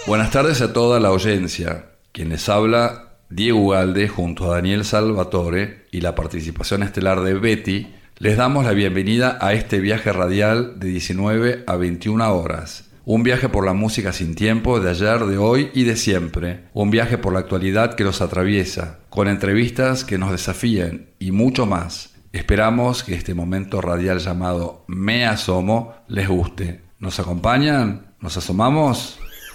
Buenas tardes a toda la audiencia. Quien les habla, Diego Ugalde, junto a Daniel Salvatore y la participación estelar de Betty, les damos la bienvenida a este viaje radial de 19 a 21 horas. Un viaje por la música sin tiempo de ayer, de hoy y de siempre. Un viaje por la actualidad que los atraviesa, con entrevistas que nos desafíen y mucho más. Esperamos que este momento radial llamado Me Asomo les guste. ¿Nos acompañan? ¿Nos asomamos?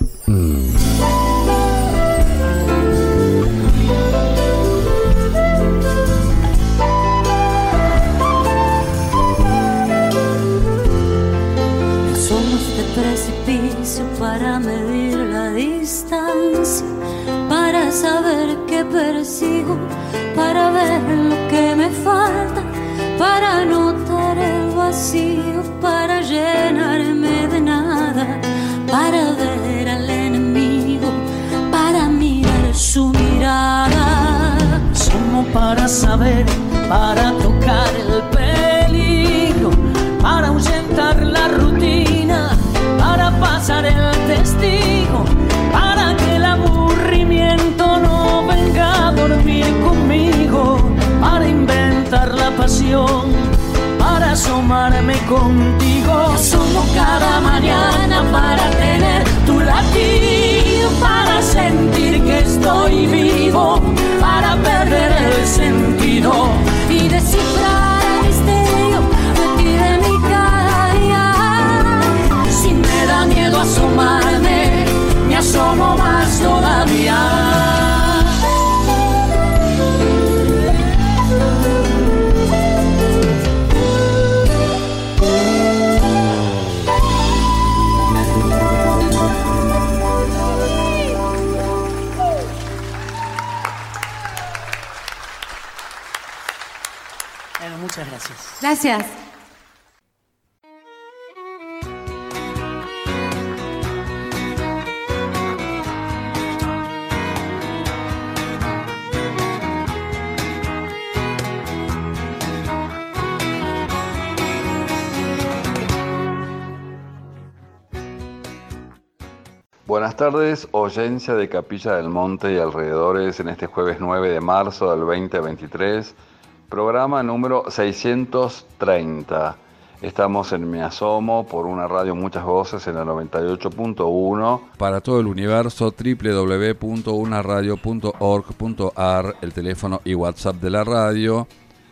Para medir la distancia, para saber qué persigo, para ver lo que me falta, para notar el vacío, para llenarme de nada, para ver al enemigo, para mirar su mirada. Somos para saber, para tocar el peligro, para ahuyentar la rutina, para pasar el testigo, para que el aburrimiento no venga a dormir conmigo, para inventar la pasión, para asomarme contigo. Asomo cada mañana para tener tu latido, para sentir que estoy vivo, para perder el sentido y descifrar el misterio de ti, de mi cada día. Si me da miedo asomarme, me asomo más todavía. Bueno, muchas gracias. Gracias. Buenas tardes, audiencia de Capilla del Monte y alrededores en este jueves 9 de marzo del 2023, programa número 630. Estamos en Me Asomo por una radio Muchas Voces en la 98.1. Para todo el universo, www.unaradio.org.ar, el teléfono y WhatsApp de la radio,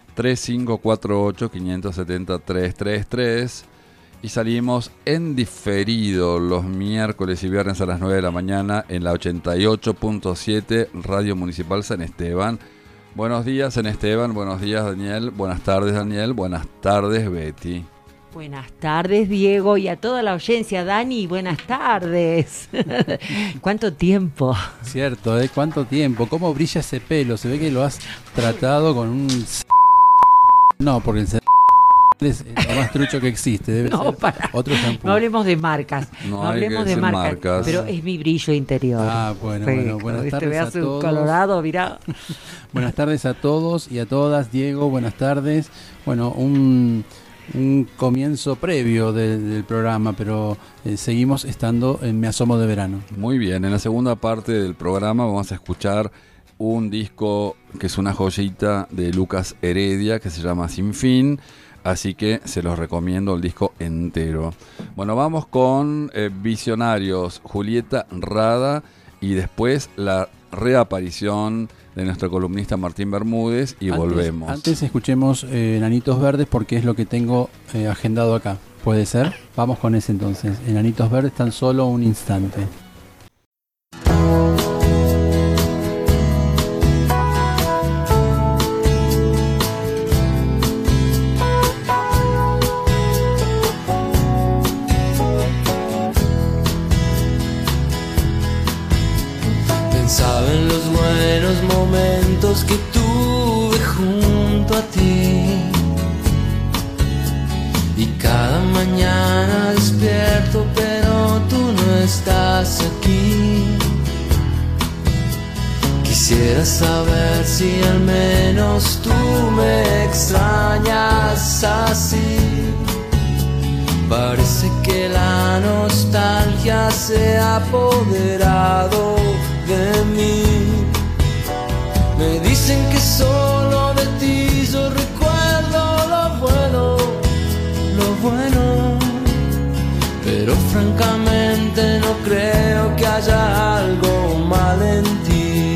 3548-570-333. Y salimos en diferido los miércoles y viernes a las 9 de la mañana en la 88.7 Radio Municipal San Esteban. Buenos días, San Esteban. Buenos días, Daniel. Buenas tardes, Daniel. Buenas tardes, Betty. Buenas tardes, Diego, y a toda la audiencia. Dani, buenas tardes. ¿Cuánto tiempo? Cierto, ¿eh? ¿Cuánto tiempo? ¿Cómo brilla ese pelo? Se ve que lo has tratado con un... No, porque el es lo más trucho que existe. Debe ser otro shampoo. No hablemos de marcas. No hablemos de marcas. Pero es mi brillo interior. Ah, bueno. Buenas tardes a todos. Colorado, mirá. Buenas tardes a todos y a todas. Diego, buenas tardes. Bueno, un comienzo previo del programa, pero seguimos estando en Me Asomo de Verano. Muy bien, en la segunda parte del programa vamos a escuchar un disco que es una joyita de Lucas Heredia que se llama Sin Fin. Así que se los recomiendo el disco entero. Bueno, vamos con Visionarios, Julieta Rada, y después la reaparición de nuestro columnista Martín Bermúdez y volvemos. Antes escuchemos Enanitos Verdes porque es lo que tengo agendado acá. ¿Puede ser? Vamos con ese entonces. Enanitos Verdes, tan solo un instante. Saben los buenos momentos que tuve junto a ti, y cada mañana despierto pero tú no estás aquí. Quisiera saber si al menos tú me extrañas así, Parece que la nostalgia se ha apoderado de mí. Me dicen que solo de ti yo recuerdo lo bueno, pero francamente no creo que haya algo mal en ti,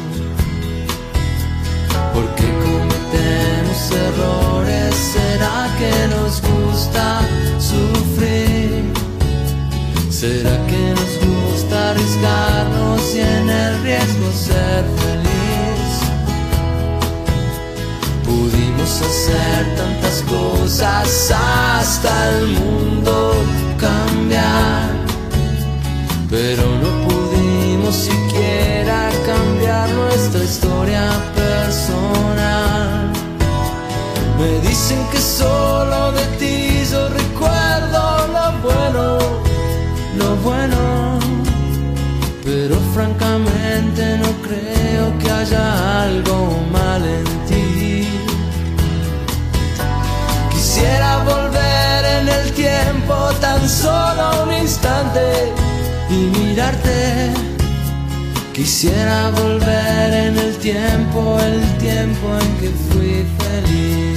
porque cometemos errores. ¿Será que nos gusta sufrir? ¿Será que nos gusta arriesgarnos y en el riesgo ser feliz? Pudimos hacer tantas cosas hasta el mundo cambiar, pero no pudimos siquiera cambiar nuestra historia personal. Me dicen que solo de ti yo recuerdo lo bueno, pero francamente no creo que haya algo mal en ti. Quisiera volver en el tiempo tan solo un instante y mirarte. Quisiera volver en el tiempo en que fui feliz.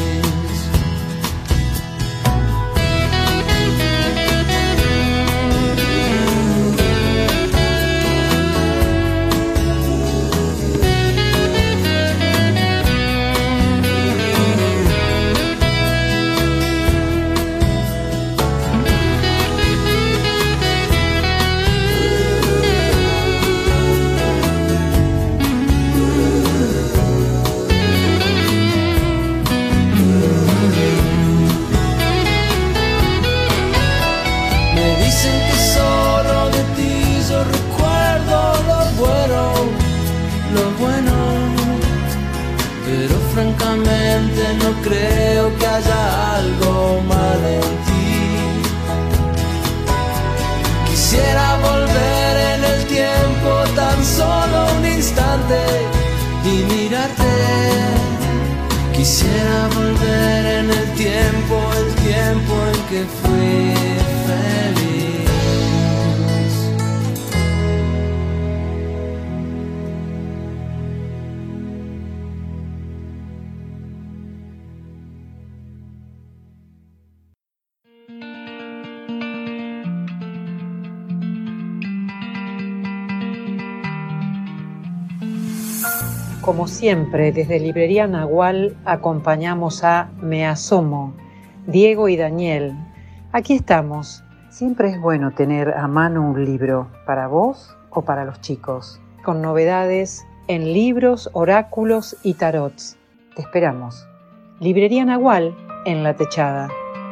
Francamente no creo que haya algo mal en ti. Quisiera volver en el tiempo tan solo un instante y mirarte. Quisiera volver en el tiempo en que fui feliz. Como siempre, desde Librería Nahual acompañamos a Me Asomo, Diego y Daniel. Aquí estamos. Siempre es bueno tener a mano un libro, para vos o para los chicos, con novedades en libros, oráculos y tarots. Te esperamos. Librería Nahual en La Techada.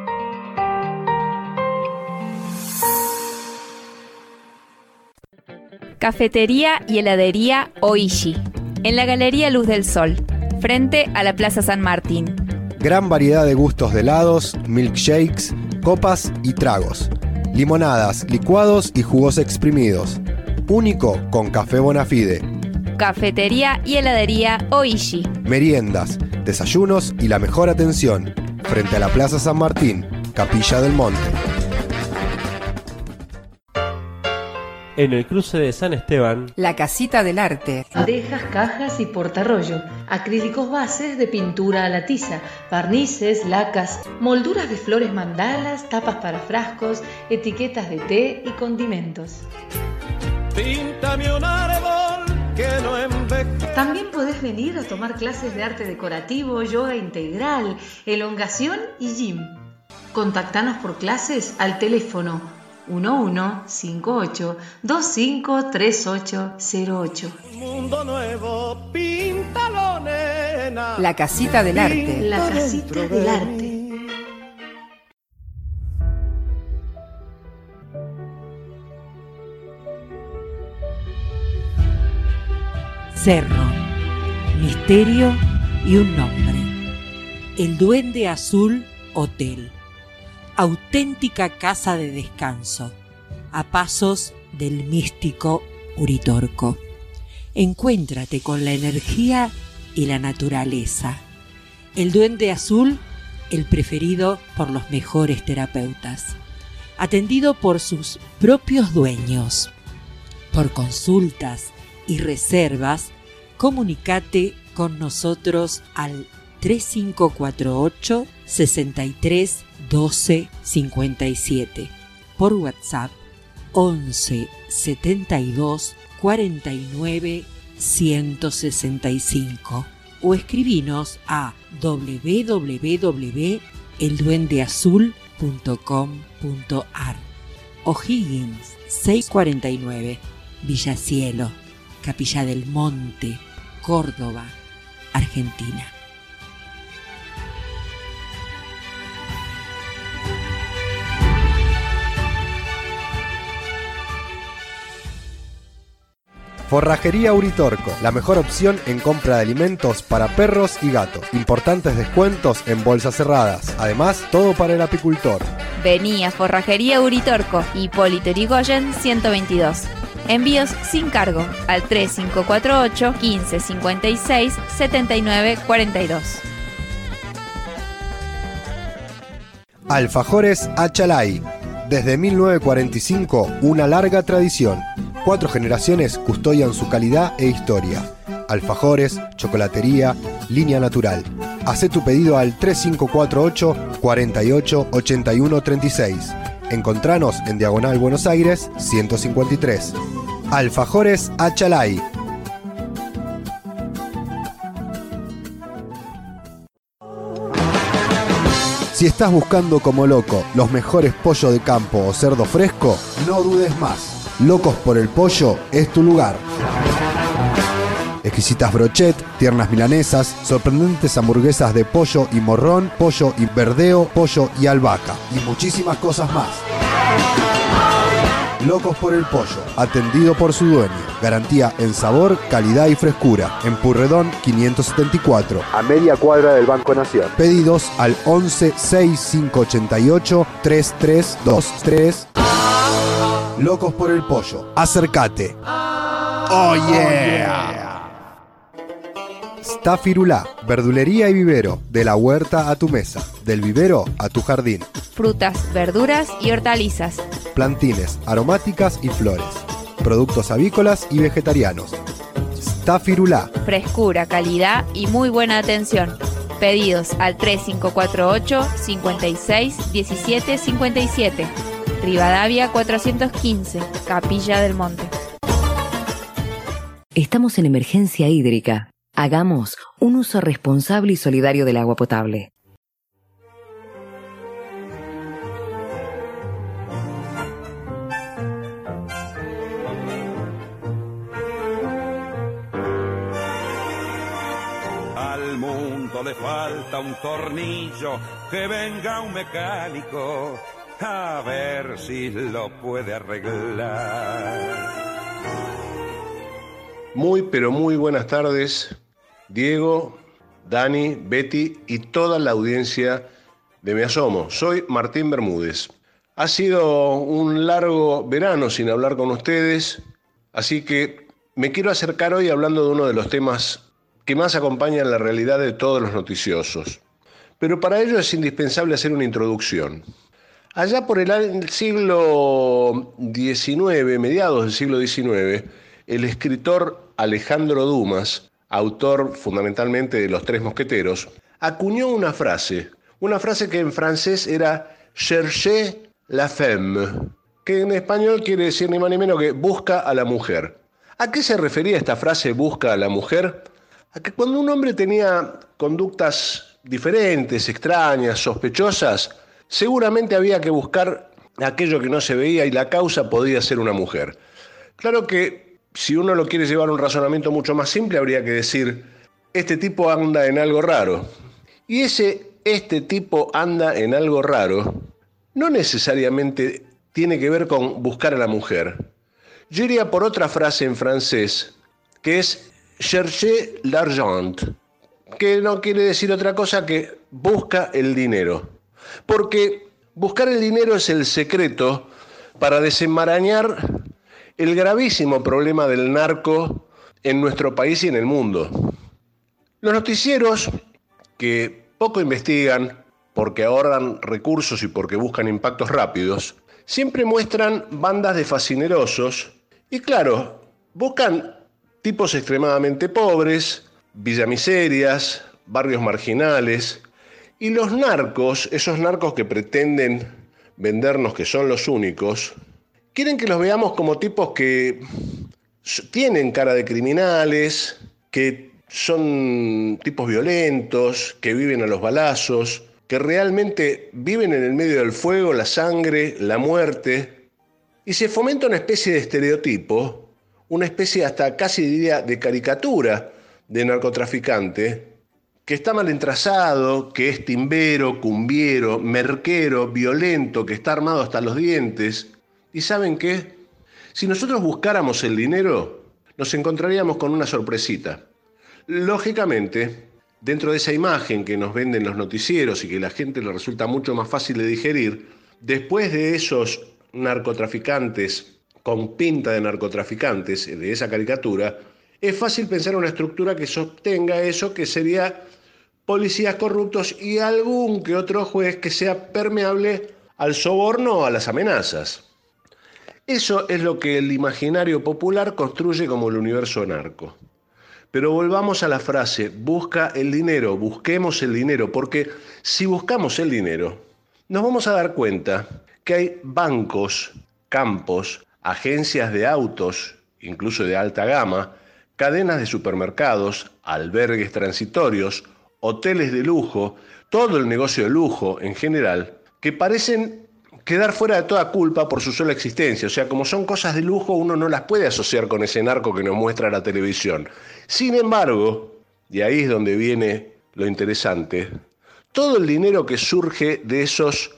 Cafetería y heladería Oishi, en la Galería Luz del Sol, frente a la Plaza San Martín. Gran variedad de gustos de helados, milkshakes, copas y tragos. Limonadas, licuados y jugos exprimidos. Único con café Bonafide. Cafetería y heladería Oishi. Meriendas, desayunos y la mejor atención. Frente a la Plaza San Martín, Capilla del Monte. En el cruce de San Esteban, La Casita del Arte. Bandejas, cajas y portarrollo. Acrílicos bases de pintura a la tiza. Barnices, lacas, molduras de flores mandalas, tapas para frascos, etiquetas de té y condimentos. Píntame un árbol que no envejece. También podés venir a tomar clases de arte decorativo, yoga integral, elongación y gym. Contactanos por clases al teléfono 1158-253808. Mundo nuevo, píntalo, nena. La Casita del Arte. La Casita del Arte. Cerro, misterio y un nombre. El Duende Azul Hotel. Auténtica casa de descanso, a pasos del místico Uritorco. Encuéntrate con la energía y la naturaleza. El Duende Azul, el preferido por los mejores terapeutas. atendido por sus propios dueños. Por consultas y reservas, comunicate con nosotros al 3548 63 12 57. Por WhatsApp 11 72 49 165 o escribinos a www.elduendeazul.com.ar. O'Higgins 649, Villa Cielo, Capilla del Monte, Córdoba, Argentina. Forrajería Uritorco, la mejor opción en compra de alimentos para perros y gatos. Importantes descuentos en bolsas cerradas. Además, todo para el apicultor. Vení a Forrajería Uritorco, Hipólito Yrigoyen 122. Envíos sin cargo al 3548 15 56 79 42. Alfajores Achalay. Desde 1945, una larga tradición. 4 generaciones custodian su calidad e historia. Alfajores, chocolatería, línea natural. Hacé tu pedido al 3548 48 81 36. Encontranos en Diagonal Buenos Aires 153. Alfajores Achalay. Si estás buscando como loco los mejores pollos de campo o cerdo fresco, no dudes más. Locos por el Pollo es tu lugar. Exquisitas brochet, tiernas milanesas, sorprendentes hamburguesas de pollo y morrón, pollo y verdeo, pollo y albahaca y muchísimas cosas más. Locos por el Pollo, atendido por su dueño. Garantía en sabor, calidad y frescura. En Purredón 574, a media cuadra del Banco Nación. Pedidos al 11 6588 3323. Locos por el Pollo. Acércate. Oh yeah. Stafirulá, verdulería y vivero. De la huerta a tu mesa, del vivero a tu jardín. Frutas, verduras y hortalizas. Plantines, aromáticas y flores. Productos avícolas y vegetarianos. Stafirulá. Frescura, calidad y muy buena atención. Pedidos al 3548 56 17 57. Rivadavia 415, Capilla del Monte. Estamos en emergencia hídrica. Hagamos un uso responsable y solidario del agua potable. Al mundo le falta un tornillo, que venga un mecánico a ver si lo puede arreglar. Muy, pero muy buenas tardes, Diego, Dani, Betty y toda la audiencia de Me Asomo. Soy Martín Bermúdez. Ha sido un largo verano sin hablar con ustedes, así que me quiero acercar hoy hablando de uno de los temas que más acompañan la realidad de todos los noticiosos. Pero para ello es indispensable hacer una introducción. Allá por el siglo XIX, mediados del siglo XIX, el escritor Alejandro Dumas, autor fundamentalmente de Los Tres Mosqueteros, acuñó una frase que en francés era «cherchez la femme», que en español quiere decir ni más ni menos que «busca a la mujer». ¿A qué se refería esta frase «busca a la mujer»? A que cuando un hombre tenía conductas diferentes, extrañas, sospechosas, seguramente había que buscar aquello que no se veía y la causa podía ser una mujer. Claro que si uno lo quiere llevar a un razonamiento mucho más simple, habría que decir, este tipo anda en algo raro. Y este tipo anda en algo raro no necesariamente tiene que ver con buscar a la mujer. Yo iría por otra frase en francés, que es «chercher l'argent», que no quiere decir otra cosa que busca el dinero. Porque buscar el dinero es el secreto para desenmarañar el gravísimo problema del narco en nuestro país y en el mundo. Los noticieros, que poco investigan porque ahorran recursos y porque buscan impactos rápidos, siempre muestran bandas de fascinerosos y claro, buscan tipos extremadamente pobres, villamiserias, barrios marginales, y los narcos, esos narcos que pretenden vendernos que son los únicos, quieren que los veamos como tipos que tienen cara de criminales, que son tipos violentos, que viven a los balazos, que realmente viven en el medio del fuego, la sangre, la muerte, y se fomenta una especie de estereotipo, una especie hasta casi diría de caricatura de narcotraficante, que está mal entrazado, que es timbero, cumbiero, merquero, violento, que está armado hasta los dientes. ¿Y saben qué? Si nosotros buscáramos el dinero, nos encontraríamos con una sorpresita. Lógicamente, dentro de esa imagen que nos venden los noticieros y que a la gente le resulta mucho más fácil de digerir, después de esos narcotraficantes con pinta de narcotraficantes, de esa caricatura, es fácil pensar una estructura que sostenga eso, que sería policías corruptos y algún que otro juez que sea permeable al soborno o a las amenazas. Eso es lo que el imaginario popular construye como el universo narco. Pero volvamos a la frase, busca el dinero, busquemos el dinero, porque si buscamos el dinero, nos vamos a dar cuenta que hay bancos, campos, agencias de autos, incluso de alta gama, cadenas de supermercados, albergues transitorios, hoteles de lujo, todo el negocio de lujo en general, que parecen quedar fuera de toda culpa por su sola existencia. O sea, como son cosas de lujo, uno no las puede asociar con ese narco que nos muestra la televisión. Sin embargo, y ahí es donde viene lo interesante, todo el dinero que surge de esos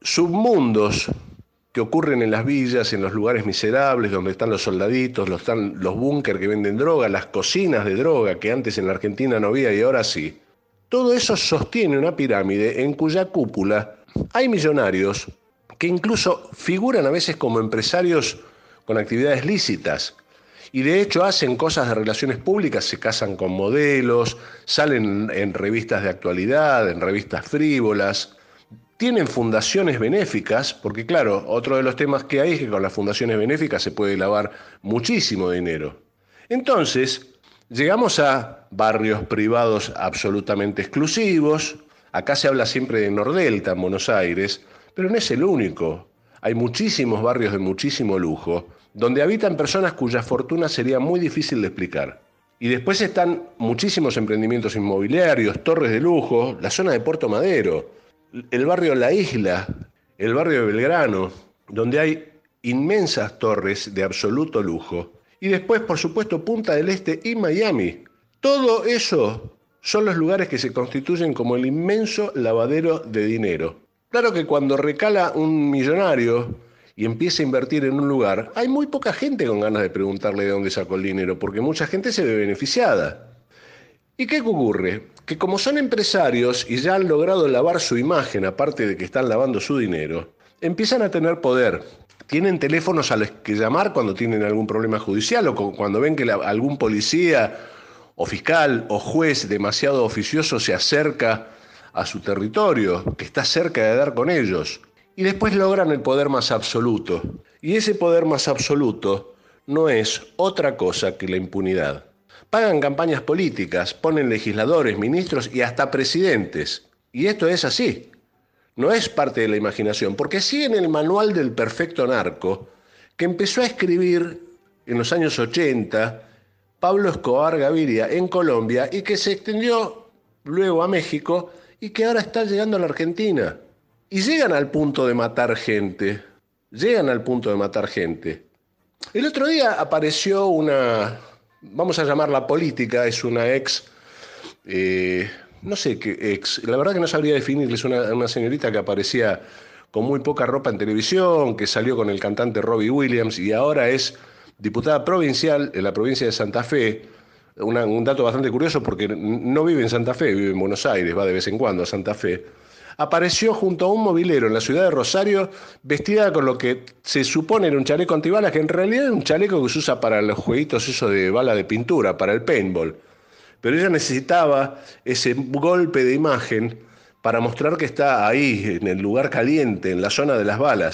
submundos que ocurren en las villas, en los lugares miserables, donde están los soldaditos, los búnker que venden droga, las cocinas de droga que antes en la Argentina no había y ahora sí. Todo eso sostiene una pirámide en cuya cúpula hay millonarios que incluso figuran a veces como empresarios con actividades lícitas y de hecho hacen cosas de relaciones públicas, se casan con modelos, salen en revistas de actualidad, en revistas frívolas, tienen fundaciones benéficas, porque claro, otro de los temas que hay es que con las fundaciones benéficas se puede lavar muchísimo dinero. Entonces, llegamos a barrios privados absolutamente exclusivos. Acá se habla siempre de Nordelta en Buenos Aires, pero no es el único. Hay muchísimos barrios de muchísimo lujo, donde habitan personas cuya fortuna sería muy difícil de explicar. Y después están muchísimos emprendimientos inmobiliarios, torres de lujo, la zona de Puerto Madero, el barrio La Isla, el barrio de Belgrano, donde hay inmensas torres de absoluto lujo. Y después, por supuesto, Punta del Este y Miami. Todo eso son los lugares que se constituyen como el inmenso lavadero de dinero. Claro que cuando recala un millonario y empieza a invertir en un lugar, hay muy poca gente con ganas de preguntarle de dónde sacó el dinero, porque mucha gente se ve beneficiada. ¿Y qué ocurre? Que como son empresarios y ya han logrado lavar su imagen, aparte de que están lavando su dinero, empiezan a tener poder. Tienen teléfonos a los que llamar cuando tienen algún problema judicial o cuando ven que algún policía o fiscal o juez demasiado oficioso se acerca a su territorio, que está cerca de dar con ellos. Y después logran el poder más absoluto. Y ese poder más absoluto no es otra cosa que la impunidad. Pagan campañas políticas, ponen legisladores, ministros y hasta presidentes. Y esto es así. No es parte de la imaginación, porque sí en el manual del perfecto narco, que empezó a escribir en los años 80 Pablo Escobar Gaviria en Colombia y que se extendió luego a México y que ahora está llegando a la Argentina. Y llegan al punto de matar gente. El otro día apareció una, vamos a llamarla política, es una ex, no sé qué ex, la verdad que no sabría definirle, es una señorita que aparecía con muy poca ropa en televisión, que salió con el cantante Robbie Williams y ahora es diputada provincial en la provincia de Santa Fe. Un dato bastante curioso porque no vive en Santa Fe, vive en Buenos Aires, va de vez en cuando a Santa Fe. Apareció junto a un mobilero en la ciudad de Rosario vestida con lo que se supone era un chaleco antibalas, que en realidad es un chaleco que se usa para los jueguitos esos de bala de pintura, para el paintball. Pero ella necesitaba ese golpe de imagen para mostrar que está ahí, en el lugar caliente, en la zona de las balas.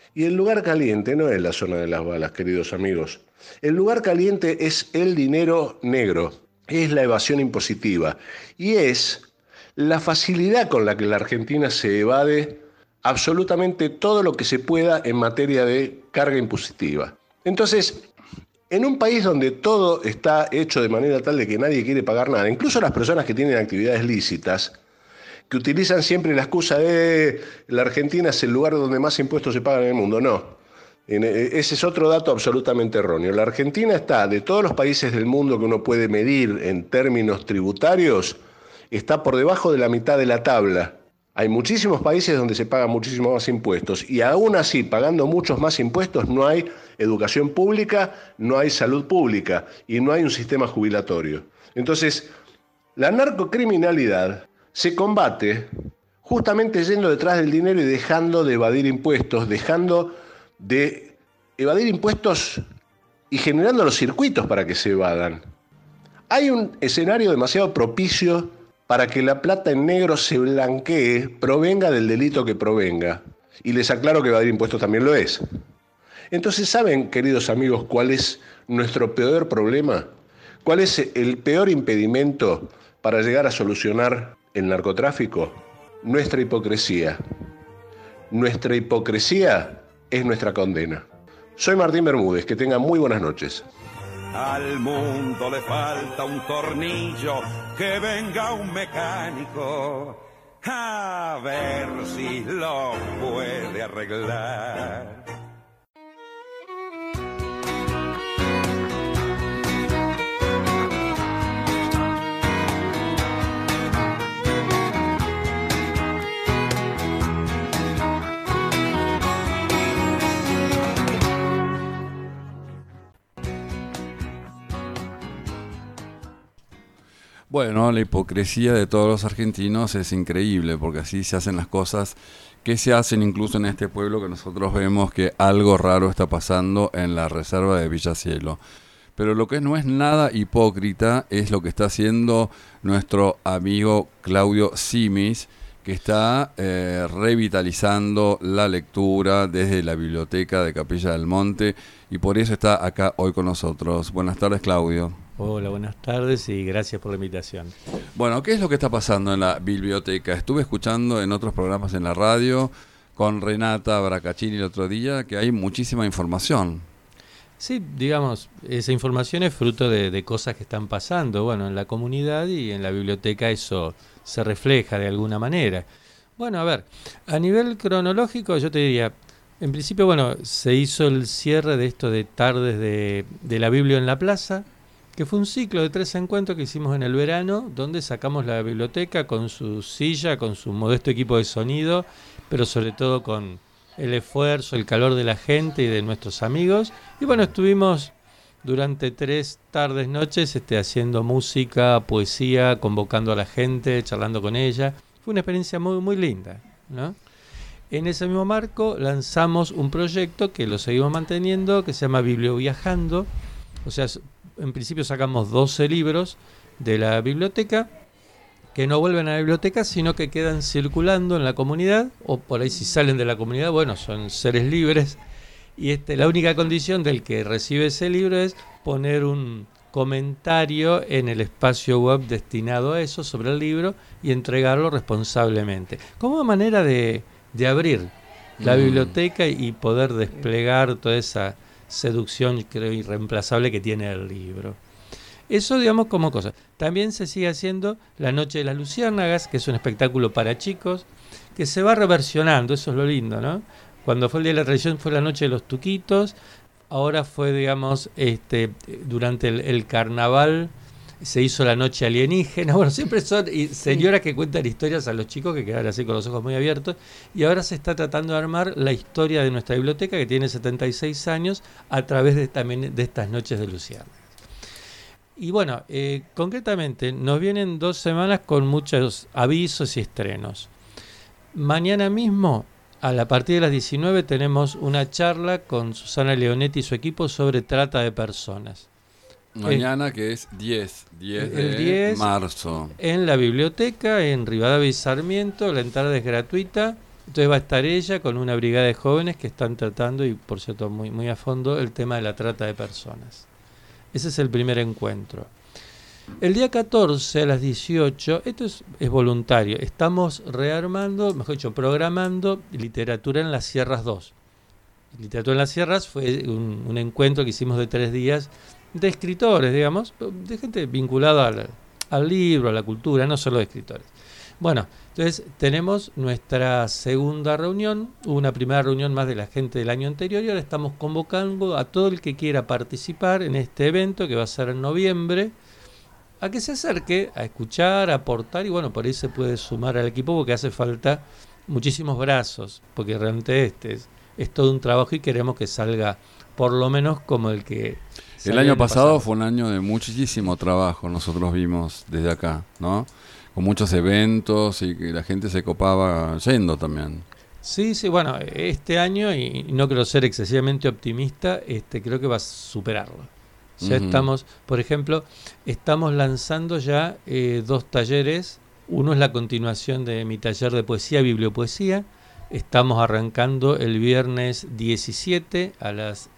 Y el lugar caliente no es la zona de las balas, queridos amigos. El lugar caliente es el dinero negro, es la evasión impositiva y es la facilidad con la que la Argentina se evade absolutamente todo lo que se pueda en materia de carga impositiva. Entonces, en un país donde todo está hecho de manera tal de que nadie quiere pagar nada, incluso las personas que tienen actividades lícitas, que utilizan siempre la excusa de la Argentina es el lugar donde más impuestos se pagan en el mundo. No, ese es otro dato absolutamente erróneo. La Argentina está, de todos los países del mundo que uno puede medir en términos tributarios, está por debajo de la mitad de la tabla. Hay muchísimos países donde se pagan muchísimos más impuestos y aún así, pagando muchos más impuestos, no hay educación pública, no hay salud pública y no hay un sistema jubilatorio. Entonces, la narcocriminalidad se combate justamente yendo detrás del dinero y dejando de evadir impuestos, dejando de evadir impuestos y generando los circuitos para que se evadan. Hay un escenario demasiado propicio para que la plata en negro se blanquee, provenga del delito que provenga. Y les aclaro que evadir impuestos también lo es. Entonces, ¿saben, queridos amigos, cuál es nuestro peor problema? ¿Cuál es el peor impedimento para llegar a solucionar el narcotráfico? Nuestra hipocresía. Nuestra hipocresía es nuestra condena. Soy Martín Bermúdez, que tengan muy buenas noches. Al mundo le falta un tornillo, que venga un mecánico a ver si lo puede arreglar. Bueno, la hipocresía de todos los argentinos es increíble, porque así se hacen las cosas que se hacen incluso en este pueblo, que nosotros vemos que algo raro está pasando en la reserva de Villacielo. Pero lo que no es nada hipócrita es lo que está haciendo nuestro amigo Claudio Simis, que está revitalizando la lectura desde la biblioteca de Capilla del Monte, y por eso está acá hoy con nosotros. Buenas tardes, Claudio. Hola, buenas tardes y gracias por la invitación. Bueno, ¿qué es lo que está pasando en la biblioteca? Estuve escuchando en otros programas en la radio con Renata Bracaccini el otro día que hay muchísima información. Sí, digamos, esa información es fruto de cosas que están pasando, bueno, en la comunidad, y en la biblioteca eso se refleja de alguna manera. Bueno, a ver, a nivel cronológico yo te diría, en principio, bueno, se hizo el cierre de esto de tardes de la Biblia en la Plaza, que fue un ciclo de 3 encuentros que hicimos en el verano, donde sacamos la biblioteca con su silla, con su modesto equipo de sonido, pero sobre todo con el esfuerzo, el calor de la gente y de nuestros amigos. Y bueno, estuvimos durante 3 tardes, noches, haciendo música, poesía, convocando a la gente, charlando con ella. Fue una experiencia muy, muy linda, ¿no? En ese mismo marco lanzamos un proyecto que lo seguimos manteniendo, que se llama Biblioviajando. O sea, en principio sacamos 12 libros de la biblioteca que no vuelven a la biblioteca, sino que quedan circulando en la comunidad, o por ahí si salen de la comunidad, bueno, son seres libres, y la única condición del que recibe ese libro es poner un comentario en el espacio web destinado a eso, sobre el libro, y entregarlo responsablemente, como manera de abrir la biblioteca y poder desplegar toda esa seducción, creo, irreemplazable que tiene el libro. Eso, digamos, como cosa. También se sigue haciendo La Noche de las Luciérnagas, que es un espectáculo para chicos, que se va reversionando, eso es lo lindo, ¿no? Cuando fue el Día de la Tradición fue La Noche de los Tuquitos, ahora fue, digamos, durante el carnaval se hizo La Noche Alienígena. Bueno, siempre son señoras que cuentan historias a los chicos que quedan así con los ojos muy abiertos, y ahora se está tratando de armar la historia de nuestra biblioteca, que tiene 76 años, a través también de estas Noches de Luciérnagas. Y bueno, concretamente nos vienen 2 semanas con muchos avisos y estrenos. Mañana mismo, a partir de las 19, tenemos una charla con Susana Leonetti y su equipo sobre trata de personas. Mañana, que es 10 de marzo. En la biblioteca, en Rivadavia y Sarmiento, la entrada es gratuita, Entonces va a estar ella con una brigada de jóvenes que están tratando, y por cierto muy, muy a fondo, el tema de la trata de personas. Ese es el primer encuentro. El día 14 a las 18, esto es voluntario, estamos rearmando, mejor dicho, programando Literatura en las Sierras 2. Literatura en las Sierras fue un encuentro que hicimos de 3 días de escritores, digamos, de gente vinculada al libro, a la cultura, no solo de escritores. Bueno, entonces tenemos nuestra segunda reunión, hubo una primera reunión más de la gente del año anterior y ahora estamos convocando a todo el que quiera participar en este evento que va a ser en noviembre, a que se acerque a escuchar, a aportar y bueno, por ahí se puede sumar al equipo porque hace falta muchísimos brazos, porque realmente es todo un trabajo y queremos que salga por lo menos como el que... El año pasado fue un año de muchísimo trabajo, nosotros vimos desde acá, ¿no? Con muchos eventos y que la gente se copaba yendo también. Sí, bueno, este año, y no quiero ser excesivamente optimista, creo que va a superarlo. Ya estamos, por ejemplo, estamos lanzando ya 2 talleres. Uno es la continuación de mi taller de poesía, bibliopoesía. Estamos arrancando el viernes 17 a las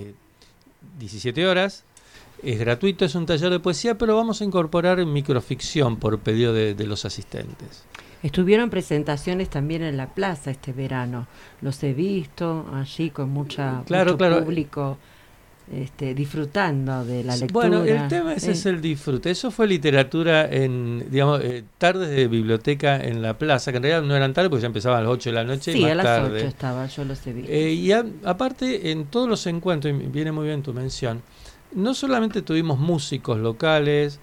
17 horas. Es gratuito, es un taller de poesía, pero vamos a incorporar microficción por pedido de los asistentes. Estuvieron presentaciones también en la plaza este verano. Los he visto allí con mucho público disfrutando de la lectura. Bueno, el tema ese es el disfrute. Eso fue literatura en, digamos, tardes de biblioteca en la plaza, que en realidad no eran tardes porque ya empezaban a las 8 de la noche y más tarde. Sí, a las 8 estaba, yo los he visto. Y aparte, en todos los encuentros, y viene muy bien tu mención, no solamente tuvimos músicos locales,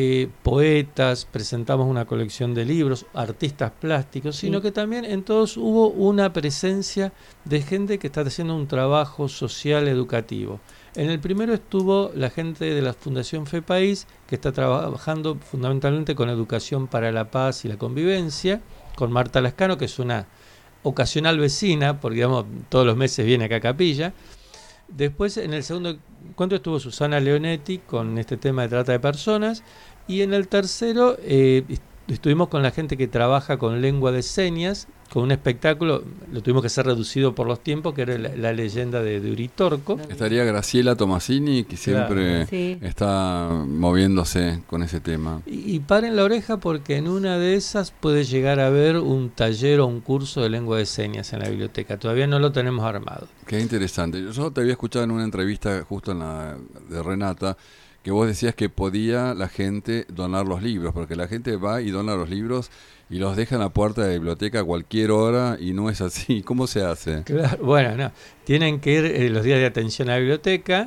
poetas, presentamos una colección de libros, artistas plásticos, sino que también en todos hubo una presencia de gente que está haciendo un trabajo social educativo. En el primero estuvo la gente de la Fundación Fe País, que está trabajando fundamentalmente con educación para la paz y la convivencia, con Marta Lascano, que es una ocasional vecina, porque digamos todos los meses viene acá a Capilla. Después, en el segundo encuentro estuvo Susana Leonetti con este tema de trata de personas, y en el tercero estuvimos con la gente que trabaja con lengua de señas, con un espectáculo, lo tuvimos que hacer reducido por los tiempos, que era la leyenda de Uritorco. Estaría Graciela Tomasini, que siempre está moviéndose con ese tema. Y paren la oreja porque en una de esas puede llegar a haber un taller o un curso de lengua de señas en la biblioteca. Todavía no lo tenemos armado. Qué interesante. Yo te había escuchado en una entrevista justo en la de Renata, que vos decías que podía la gente donar los libros, porque la gente va y dona los libros y los deja en la puerta de la biblioteca a cualquier hora, y no es así. ¿Cómo se hace? Claro, bueno, no. Tienen que ir los días de atención a la biblioteca,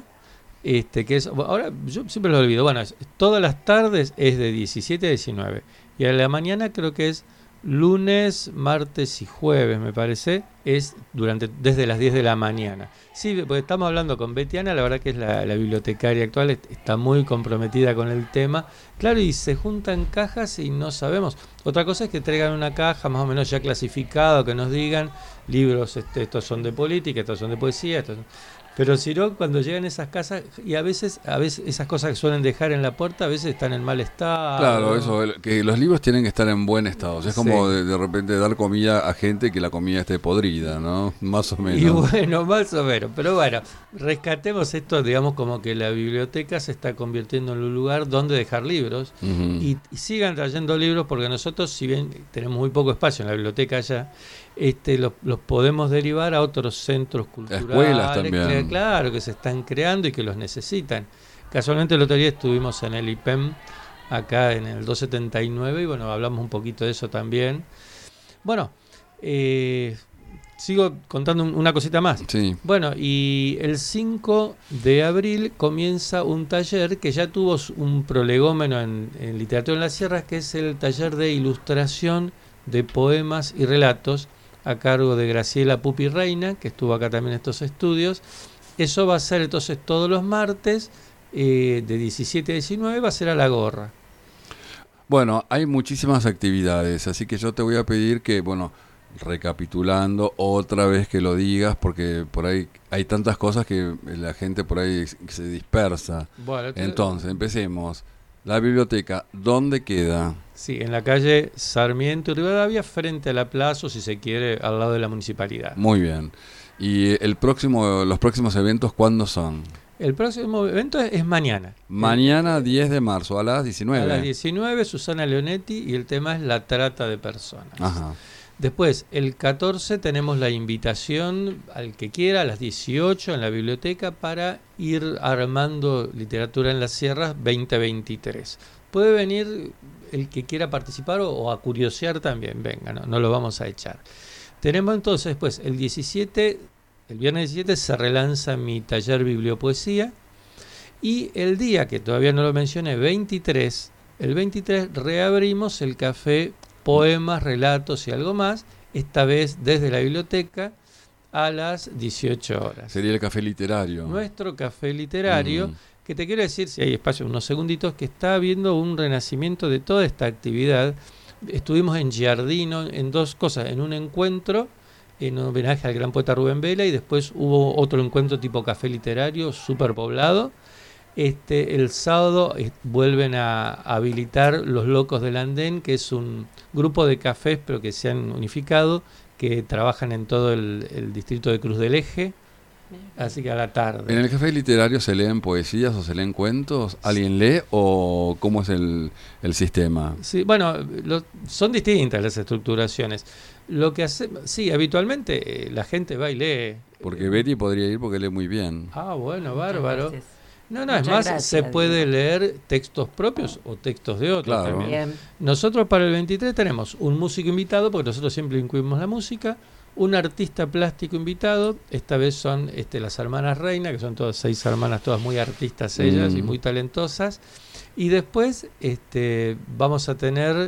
que es, ahora yo siempre lo olvido, bueno, todas las tardes es de 17 a 19, y a la mañana creo que es lunes, martes y jueves, me parece, es desde las 10 de la mañana. Sí, porque estamos hablando con Betiana, la verdad que es la bibliotecaria actual, está muy comprometida con el tema. Claro, y se juntan cajas y no sabemos. Otra cosa es que traigan una caja más o menos ya clasificada, que nos digan libros, estos son de política, estos son de poesía, pero si no, cuando llegan esas casas, y a veces esas cosas que suelen dejar en la puerta, a veces están en mal estado. Claro, eso, que los libros tienen que estar en buen estado. O sea, es como de repente dar comida a gente que la comida esté podrida, ¿no? Más o menos. Y bueno, más o menos. Pero bueno, rescatemos esto, digamos, como que la biblioteca se está convirtiendo en un lugar donde dejar libros. Y sigan trayendo libros, porque nosotros, si bien tenemos muy poco espacio en la biblioteca allá, los podemos derivar a otros centros culturales, escuelas también, claro, que se están creando y que los necesitan. Casualmente el otro día estuvimos en el IPEM acá en el 279 y bueno, hablamos un poquito de eso también. Bueno, sigo contando una cosita más. Sí. Bueno, y el 5 de abril comienza un taller que ya tuvo un prolegómeno en Literatura en las Sierras, que es el taller de ilustración de poemas y relatos a cargo de Graciela Pupi Reina, que estuvo acá también en estos estudios. Eso va a ser entonces todos los martes, de 17 a 19, va a ser a la gorra. Bueno, hay muchísimas actividades, así que yo te voy a pedir que, bueno, recapitulando otra vez que lo digas, porque por ahí hay tantas cosas que la gente por ahí se dispersa. Bueno, entonces, empecemos. La biblioteca, ¿dónde queda? Sí, en la calle Sarmiento y Rivadavia, frente a la plaza, o si se quiere, al lado de la municipalidad. Muy bien. ¿Y los próximos eventos cuándo son? El próximo evento es mañana. Mañana 10 de marzo a las 19. A las 19, Susana Leonetti, y el tema es la trata de personas. Ajá. Después, el 14 tenemos la invitación al que quiera a las 18 en la biblioteca para ir armando Literatura en las Sierras 2023. Puede venir el que quiera participar o a curiosear también, venga, no lo vamos a echar. Tenemos entonces después el 17, el viernes 17 se relanza mi taller Bibliopoesía, y el día que todavía no lo mencioné, el 23 reabrimos el café Poemas, Relatos y Algo Más, esta vez desde la biblioteca a las 18 horas. Sería el café literario. Nuestro café literario, que te quiero decir, si hay espacio, unos segunditos, que está habiendo un renacimiento de toda esta actividad. Estuvimos en Giardino en dos cosas, en un encuentro en homenaje al gran poeta Rubén Vela, y después hubo otro encuentro tipo café literario, súper poblado. El sábado vuelven a habilitar Los Locos del Andén, que es un grupo de cafés, pero que se han unificado, que trabajan en todo el distrito de Cruz del Eje, así que a la tarde. ¿En el café literario se leen poesías o se leen cuentos? ¿Alguien lee o cómo es el sistema? Sí, bueno, son distintas las estructuraciones. Lo que hace, sí, habitualmente la gente va y lee. Porque Betty podría ir porque lee muy bien. Ah, bueno, bárbaro. No, es más, gracias, se puede leer textos propios o textos de otros también. Bien. Nosotros para el 23 tenemos un músico invitado, porque nosotros siempre incluimos la música, un artista plástico invitado, esta vez son las hermanas Reina, que son todas 6 hermanas, todas muy artistas ellas y muy talentosas, y después vamos a tener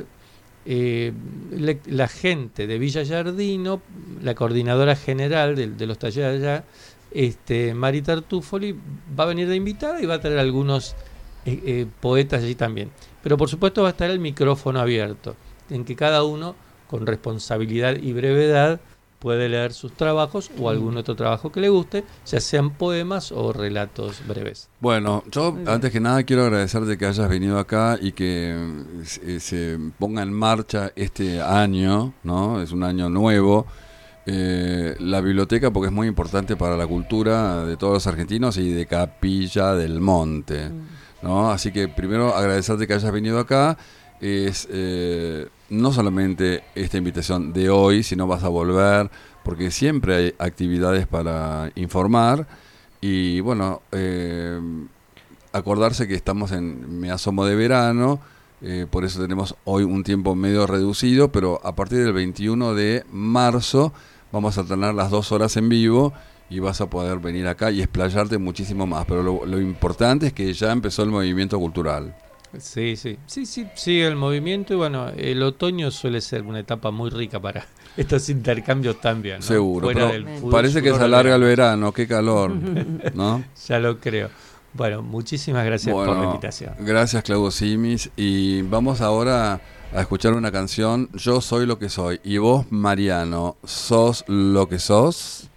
la gente de Villa Giardino, la coordinadora general de los talleres allá, Mari Tartufoli, va a venir de invitada y va a traer algunos poetas allí también. Pero por supuesto va a estar el micrófono abierto, en que cada uno, con responsabilidad y brevedad, puede leer sus trabajos o algún otro trabajo que le guste, ya sean poemas o relatos breves. Bueno, yo antes que nada quiero agradecerte que hayas venido acá y que se ponga en marcha este año, ¿no? Es un año nuevo. La biblioteca, porque es muy importante para la cultura de todos los argentinos y de Capilla del Monte, ¿no? Así que primero agradecerte que hayas venido acá. Es no solamente esta invitación de hoy, sino vas a volver, porque siempre hay actividades para informar. Y bueno, acordarse que estamos en Me Asomo de Verano, por eso tenemos hoy un tiempo medio reducido, pero a partir del 21 de marzo vamos a tener las 2 horas en vivo y vas a poder venir acá y explayarte muchísimo más. Pero lo importante es que ya empezó el movimiento cultural. Sí, sigue el movimiento, y bueno, el otoño suele ser una etapa muy rica para estos intercambios también, ¿no? Seguro, pero parece que se alarga el verano, qué calor, ¿no? Ya lo creo. Bueno, muchísimas gracias por la invitación. Gracias, Claudio Simis, y vamos ahora a escuchar una canción, Yo soy lo que soy. Y vos, Mariano, ¿sos lo que sos?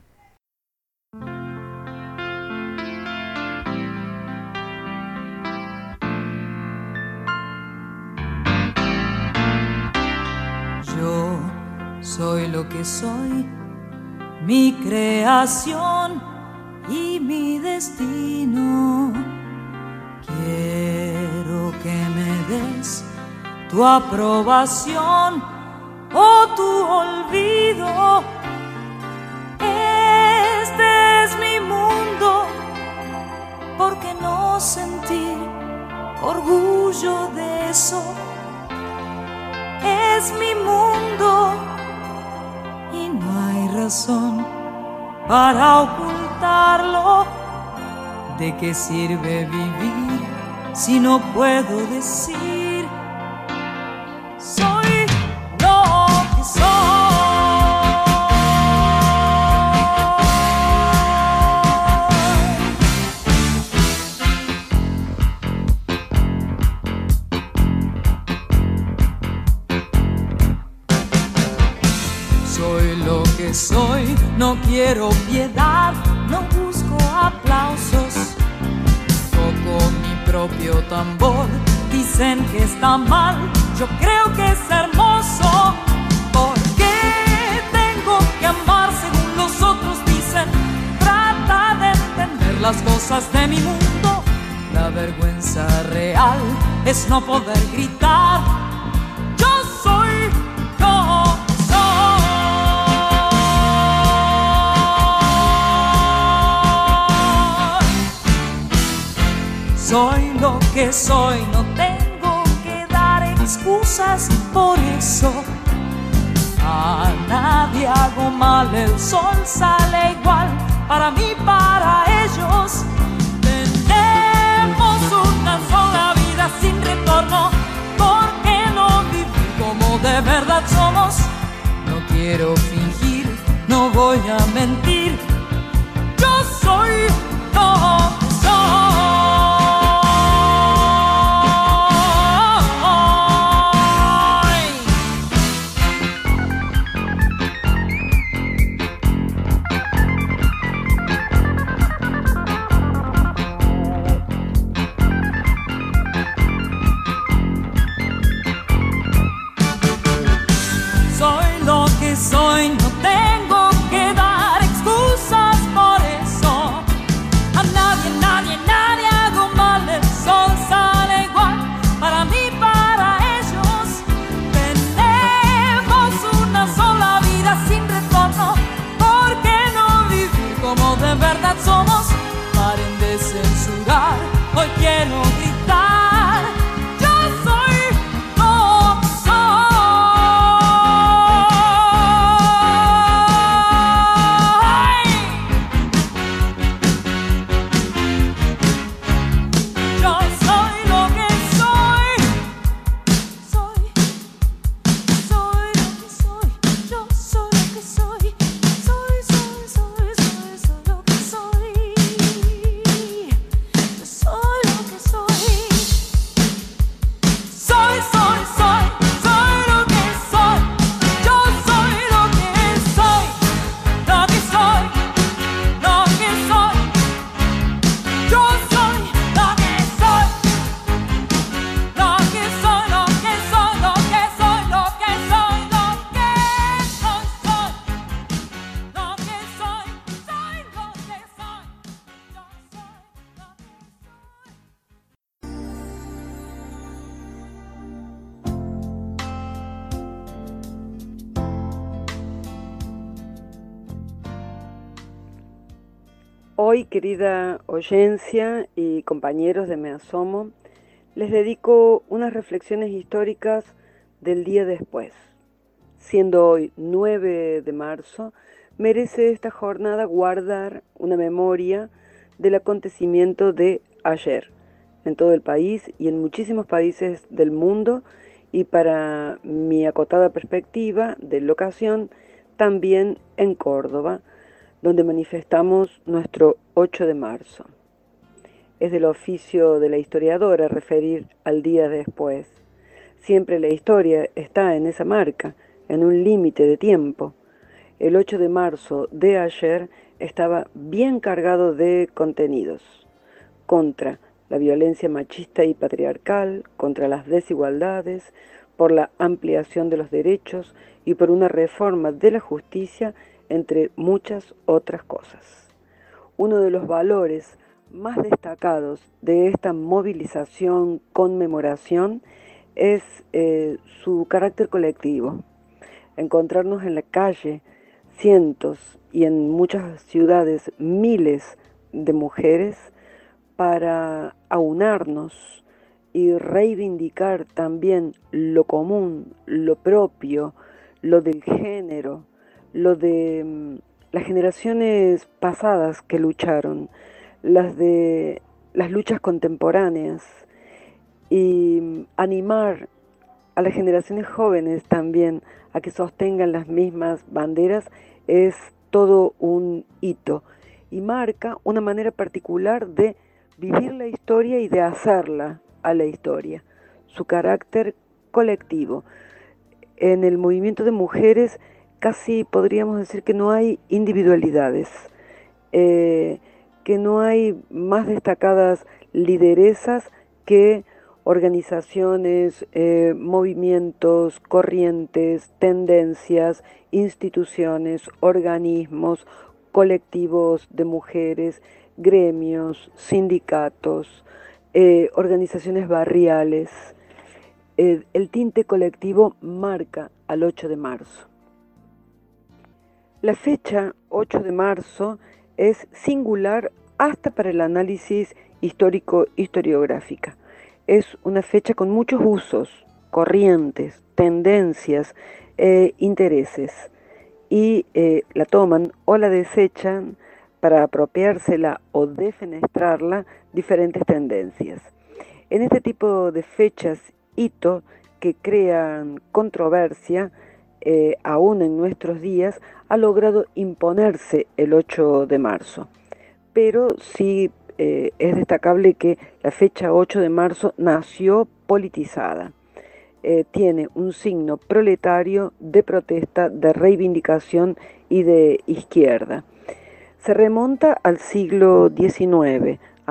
Yo soy lo que soy, mi creación y mi destino. Quiero que me des tu aprobación o tu olvido. Este es mi mundo, ¿por qué no sentir orgullo de eso? Es mi mundo y no hay razón para ocultarlo. ¿De qué sirve vivir si no puedo decir soy lo que soy? Soy lo que soy, no quiero piedad, no busco aplausos. Toco mi propio tambor dicen que está mal, yo creo que es hermoso. ¿Por qué tengo que amar según los otros dicen? Trata de entender las cosas de mi mundo. La vergüenza real es no poder gritar. Yo soy, yo soy lo que soy, no tengo que dar excusas por eso. A nadie hago mal, el sol sale igual para mí, para ellos. Tenemos una sola vida sin retorno, ¿por qué no vivir como de verdad somos? No quiero fingir, no voy a mentir. Yo soy lo que soy. Soy, no tengo que dar excusas por eso. A nadie, nadie, nadie hago mal, el sol sale igual para mí, para ellos. Tenemos una sola vida sin retorno, ¿por qué no vivir como de verdad somos? Paren de censurar, hoy quiero gritar. Yo soy lo que soy. Hoy, querida oyencia y compañeros de Me Asomo, les dedico unas reflexiones históricas del día después. Siendo hoy 9 de marzo, merece esta jornada guardar una memoria del acontecimiento de ayer, en todo el país y en muchísimos países del mundo, y para mi acotada perspectiva de la ocasión, también en Córdoba, donde manifestamos nuestro 8 de marzo. Es del oficio de la historiadora referir al día después. Siempre la historia está en esa marca, en un límite de tiempo. El 8 de marzo de ayer estaba bien cargado de contenidos. Contra la violencia machista y patriarcal, contra las desigualdades, por la ampliación de los derechos y por una reforma de la justicia, entre muchas otras cosas. Uno de los valores más destacados de esta movilización, conmemoración, es su carácter colectivo. Encontrarnos en la calle cientos y en muchas ciudades miles de mujeres para aunarnos y reivindicar también lo común, lo propio, lo del género, lo de las generaciones pasadas que lucharon, las de las luchas contemporáneas, y animar a las generaciones jóvenes también a que sostengan las mismas banderas es todo un hito y marca una manera particular de vivir la historia y de hacerla a la historia, su carácter colectivo. En el movimiento de mujeres casi podríamos decir que no hay individualidades, que no hay más destacadas lideresas que organizaciones, movimientos, corrientes, tendencias, instituciones, organismos, colectivos de mujeres, gremios, sindicatos, organizaciones barriales. El tinte colectivo marca al 8 de marzo. La fecha 8 de marzo es singular hasta para el análisis histórico-historiográfica. Es una fecha con muchos usos, corrientes, tendencias, intereses, y la toman o la desechan para apropiársela o defenestrarla diferentes tendencias. En este tipo de fechas hito que crean controversia, aún en nuestros días, ha logrado imponerse el 8 de marzo. Pero sí es destacable que la fecha 8 de marzo nació politizada. Tiene un signo proletario de protesta, de reivindicación y de izquierda. Se remonta al siglo XIX, a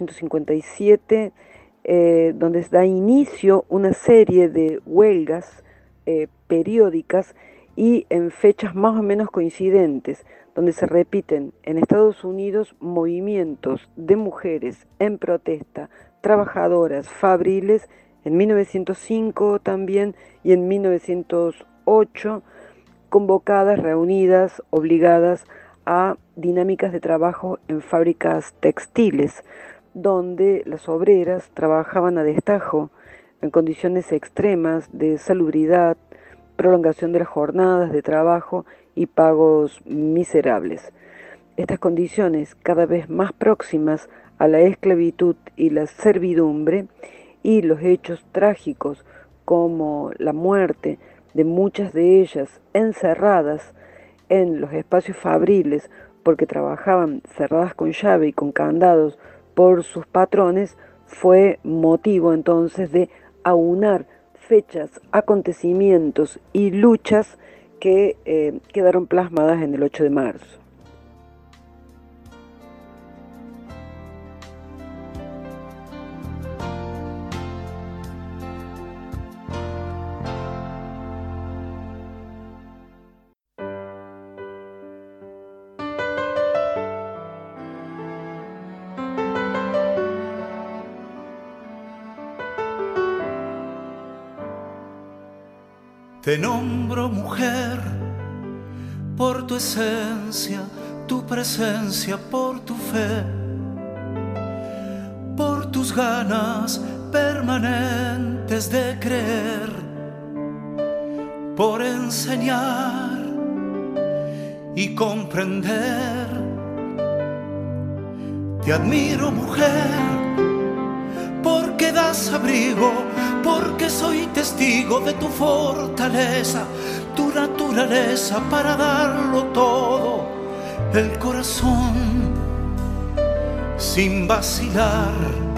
1857, donde da inicio una serie de huelgas periódicas y en fechas más o menos coincidentes, donde se repiten en Estados Unidos movimientos de mujeres en protesta, trabajadoras, fabriles, en 1905 también y en 1908, convocadas, reunidas, obligadas a dinámicas de trabajo en fábricas textiles, donde las obreras trabajaban a destajo, en condiciones extremas de salubridad, prolongación de las jornadas de trabajo y pagos miserables. Estas condiciones, cada vez más próximas a la esclavitud y la servidumbre, y los hechos trágicos como la muerte de muchas de ellas encerradas en los espacios fabriles porque trabajaban cerradas con llave y con candados por sus patrones, fue motivo entonces de aunar fechas, acontecimientos y luchas que quedaron plasmadas en el 8 de marzo. Te nombro mujer por tu esencia, tu presencia, por tu fe, por tus ganas permanentes de creer, por enseñar y comprender. Te admiro mujer porque das abrigo, porque soy testigo de tu fortaleza, tu naturaleza para darlo todo, el corazón, sin vacilar,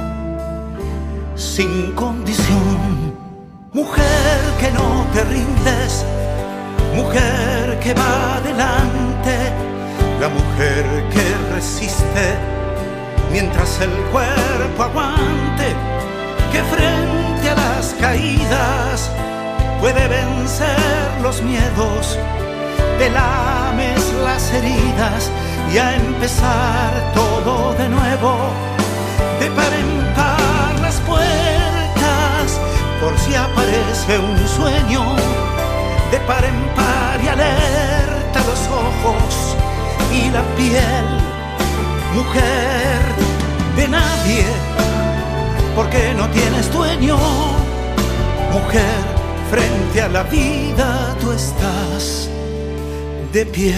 sin condición. Mujer que no te rindes, mujer que va adelante, la mujer que resiste mientras el cuerpo aguante, que frente a las caídas puede vencer los miedos, te lames las heridas y a empezar todo de nuevo, de par en par las puertas, por si aparece un sueño, de par en par y alerta los ojos y la piel. Mujer de nadie, porque no tienes dueño. Mujer, frente a la vida tú estás de pie.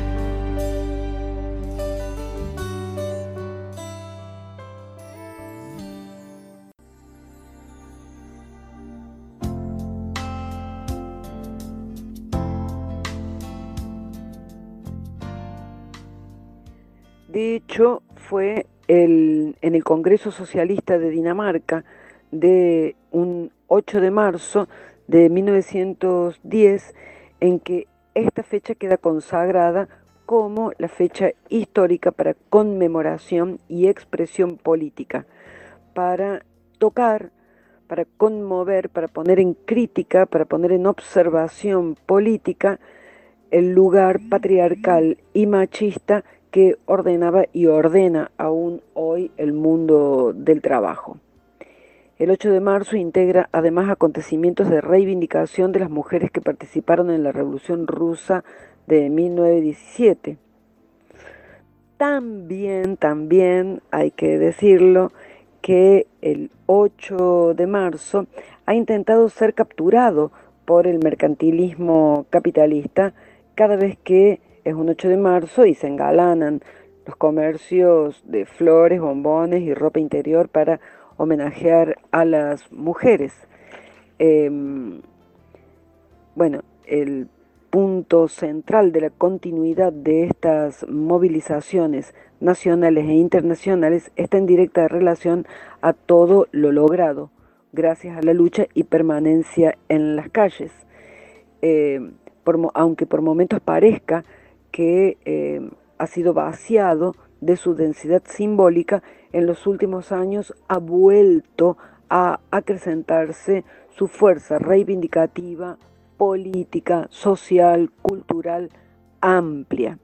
De hecho, fue en el Congreso Socialista de Dinamarca de un 8 de marzo de 1910 en que esta fecha queda consagrada como la fecha histórica para conmemoración y expresión política, para para conmover, para poner en crítica, para poner en observación política el lugar patriarcal y machista que ordenaba y ordena aún hoy el mundo del trabajo. El 8 de marzo integra además acontecimientos de reivindicación de las mujeres que participaron en la Revolución Rusa de 1917. También hay que decirlo que el 8 de marzo ha intentado ser capturado por el mercantilismo capitalista cada vez que es un 8 de marzo y se engalanan los comercios de flores, bombones y ropa interior para homenajear a las mujeres. El punto central de la continuidad de estas movilizaciones nacionales e internacionales está en directa relación a todo lo logrado gracias a la lucha y permanencia en las calles. Aunque por momentos parezca que ha sido vaciado de su densidad simbólica, en los últimos años ha vuelto a acrecentarse su fuerza reivindicativa, política, social, cultural, amplia.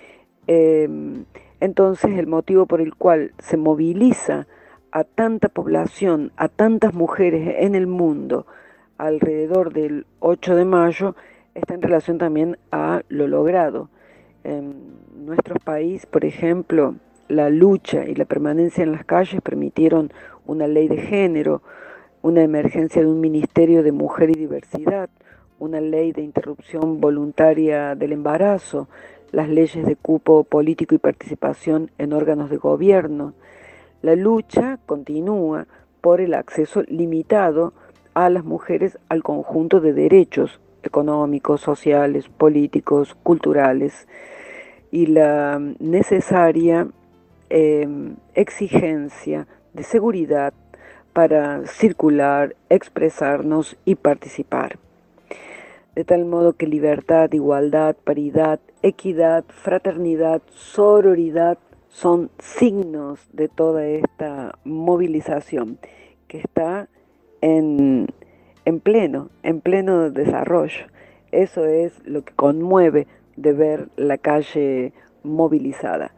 Entonces, el motivo por el cual se moviliza a tanta población, a tantas mujeres en el mundo alrededor del 8 de mayo, está en relación también a lo logrado. En nuestro país, por ejemplo, la lucha y la permanencia en las calles permitieron una ley de género, una emergencia de un Ministerio de Mujer y Diversidad, una ley de interrupción voluntaria del embarazo, las leyes de cupo político y participación en órganos de gobierno. La lucha continúa por el acceso limitado a las mujeres al conjunto de derechos económicos, sociales, políticos, culturales, y la necesaria exigencia de seguridad para circular, expresarnos y participar. De tal modo que libertad, igualdad, paridad, equidad, fraternidad, sororidad son signos de toda esta movilización que está en pleno desarrollo. Eso es lo que conmueve de ver la calle movilizada.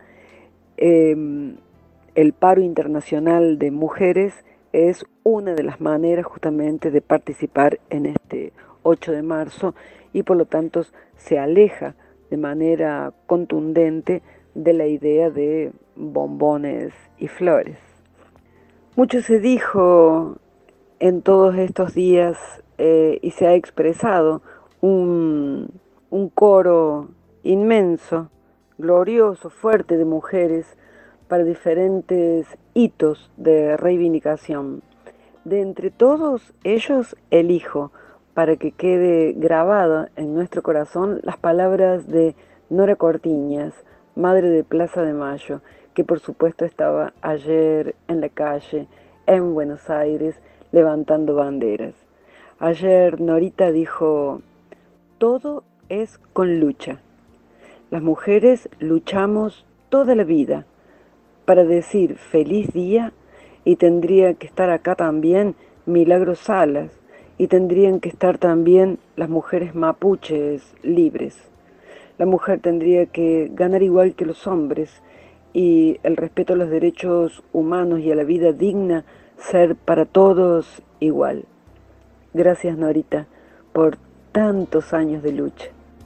El paro internacional de mujeres es una de las maneras justamente de participar en este 8 de marzo y por lo tanto se aleja de manera contundente de la idea de bombones y flores. Mucho se dijo en todos estos días y se ha expresado un coro inmenso, glorioso, fuerte de mujeres para diferentes hitos de reivindicación. De entre todos ellos elijo para que quede grabada en nuestro corazón las palabras de Nora Cortiñas, madre de Plaza de Mayo, que por supuesto estaba ayer en la calle, en Buenos Aires, levantando banderas. Ayer Norita dijo: todo es con lucha. Las mujeres luchamos toda la vida para decir feliz día, y tendría que estar acá también Milagros Salas, y tendrían que estar también las mujeres mapuches libres. La mujer tendría que ganar igual que los hombres, y el respeto a los derechos humanos y a la vida digna ser para todos igual. Gracias, Norita, por tantos años de lucha.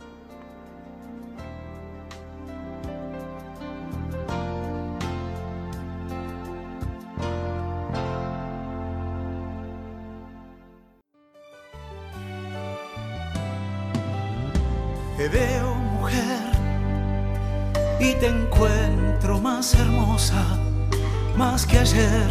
Te veo, mujer, y te encuentro más hermosa, más que ayer,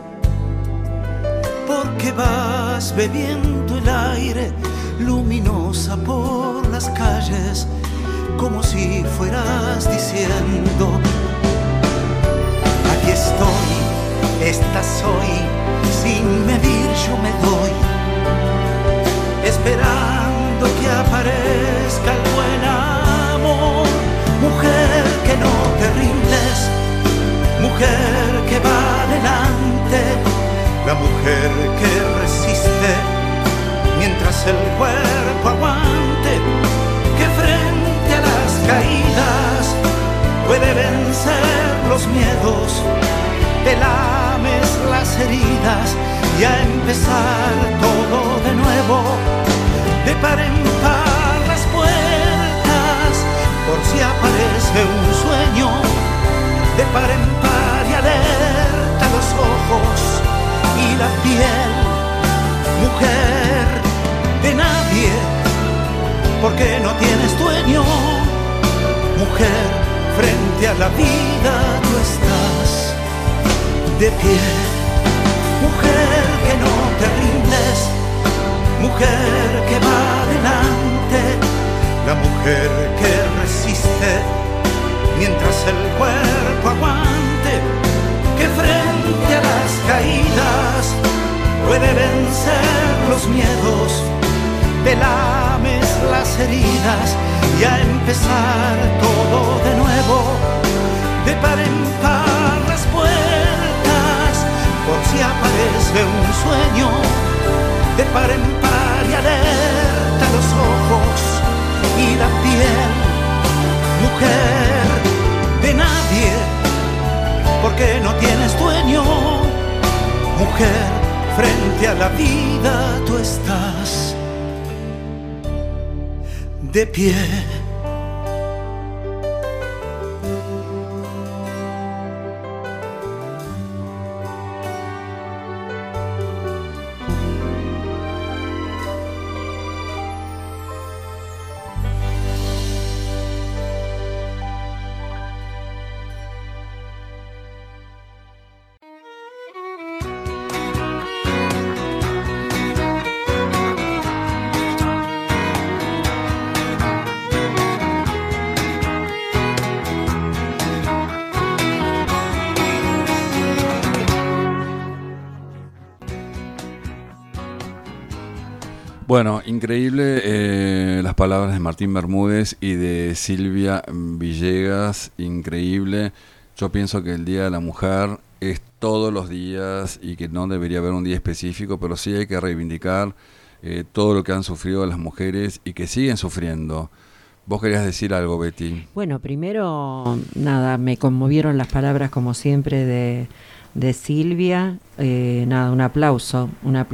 porque vas bebiendo el aire, luminosa por las calles, como si fueras diciendo: aquí estoy, esta soy, sin medir yo me doy, esperando que aparezca el buen amor. Mujer que no te rindes, mujer que va adelante, la mujer que recibe par en par las puertas, por si aparece un sueño, de par en par y alerta los ojos y la piel, mujer de nadie, porque no tienes dueño, mujer, frente a la vida tú estás de pie, mujer que no te rindes, mujer que va adelante, la mujer que resiste mientras el cuerpo aguante, que frente a las caídas puede vencer los miedos, te lames las heridas y a empezar todo de nuevo, de par en par las puertas, por si aparece un sueño, de par en par y alerta los ojos y la piel, mujer de nadie, porque no tienes dueño, mujer, frente a la vida tú estás de pie. Bueno, increíble las palabras de Martín Bermúdez y de Silvia Villegas, increíble. Yo pienso que el Día de la Mujer es todos los días y que no debería haber un día específico, pero sí hay que reivindicar todo lo que han sufrido las mujeres y que siguen sufriendo. ¿Vos querías decir algo, Betty? Bueno, primero, nada, me conmovieron las palabras como siempre de Silvia. Nada, un aplauso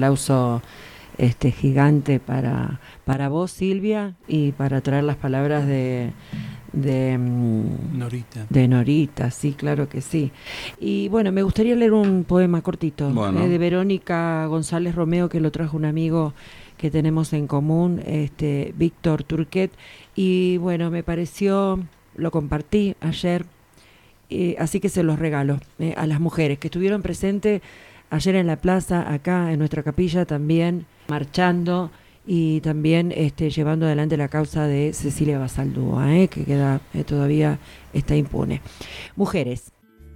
gigante para vos, Silvia, y para traer las palabras de Norita, sí, claro que sí. Y bueno, me gustaría leer un poema cortito, de Verónica González Romeo, que lo trajo un amigo que tenemos en común, Víctor Turquet, y bueno, me pareció, lo compartí ayer, así que se los regalo a las mujeres que estuvieron presentes ayer en la plaza, acá en nuestra capilla también, marchando y también llevando adelante la causa de Cecilia Basaldúa, que queda todavía está impune. Mujeres.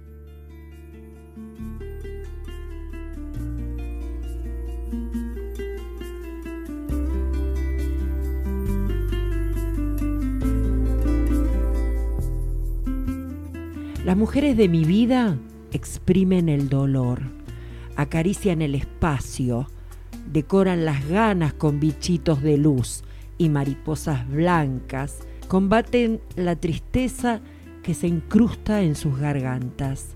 Las mujeres de mi vida exprimen el dolor, acarician el espacio, decoran las ganas con bichitos de luz y mariposas blancas, combaten la tristeza que se incrusta en sus gargantas.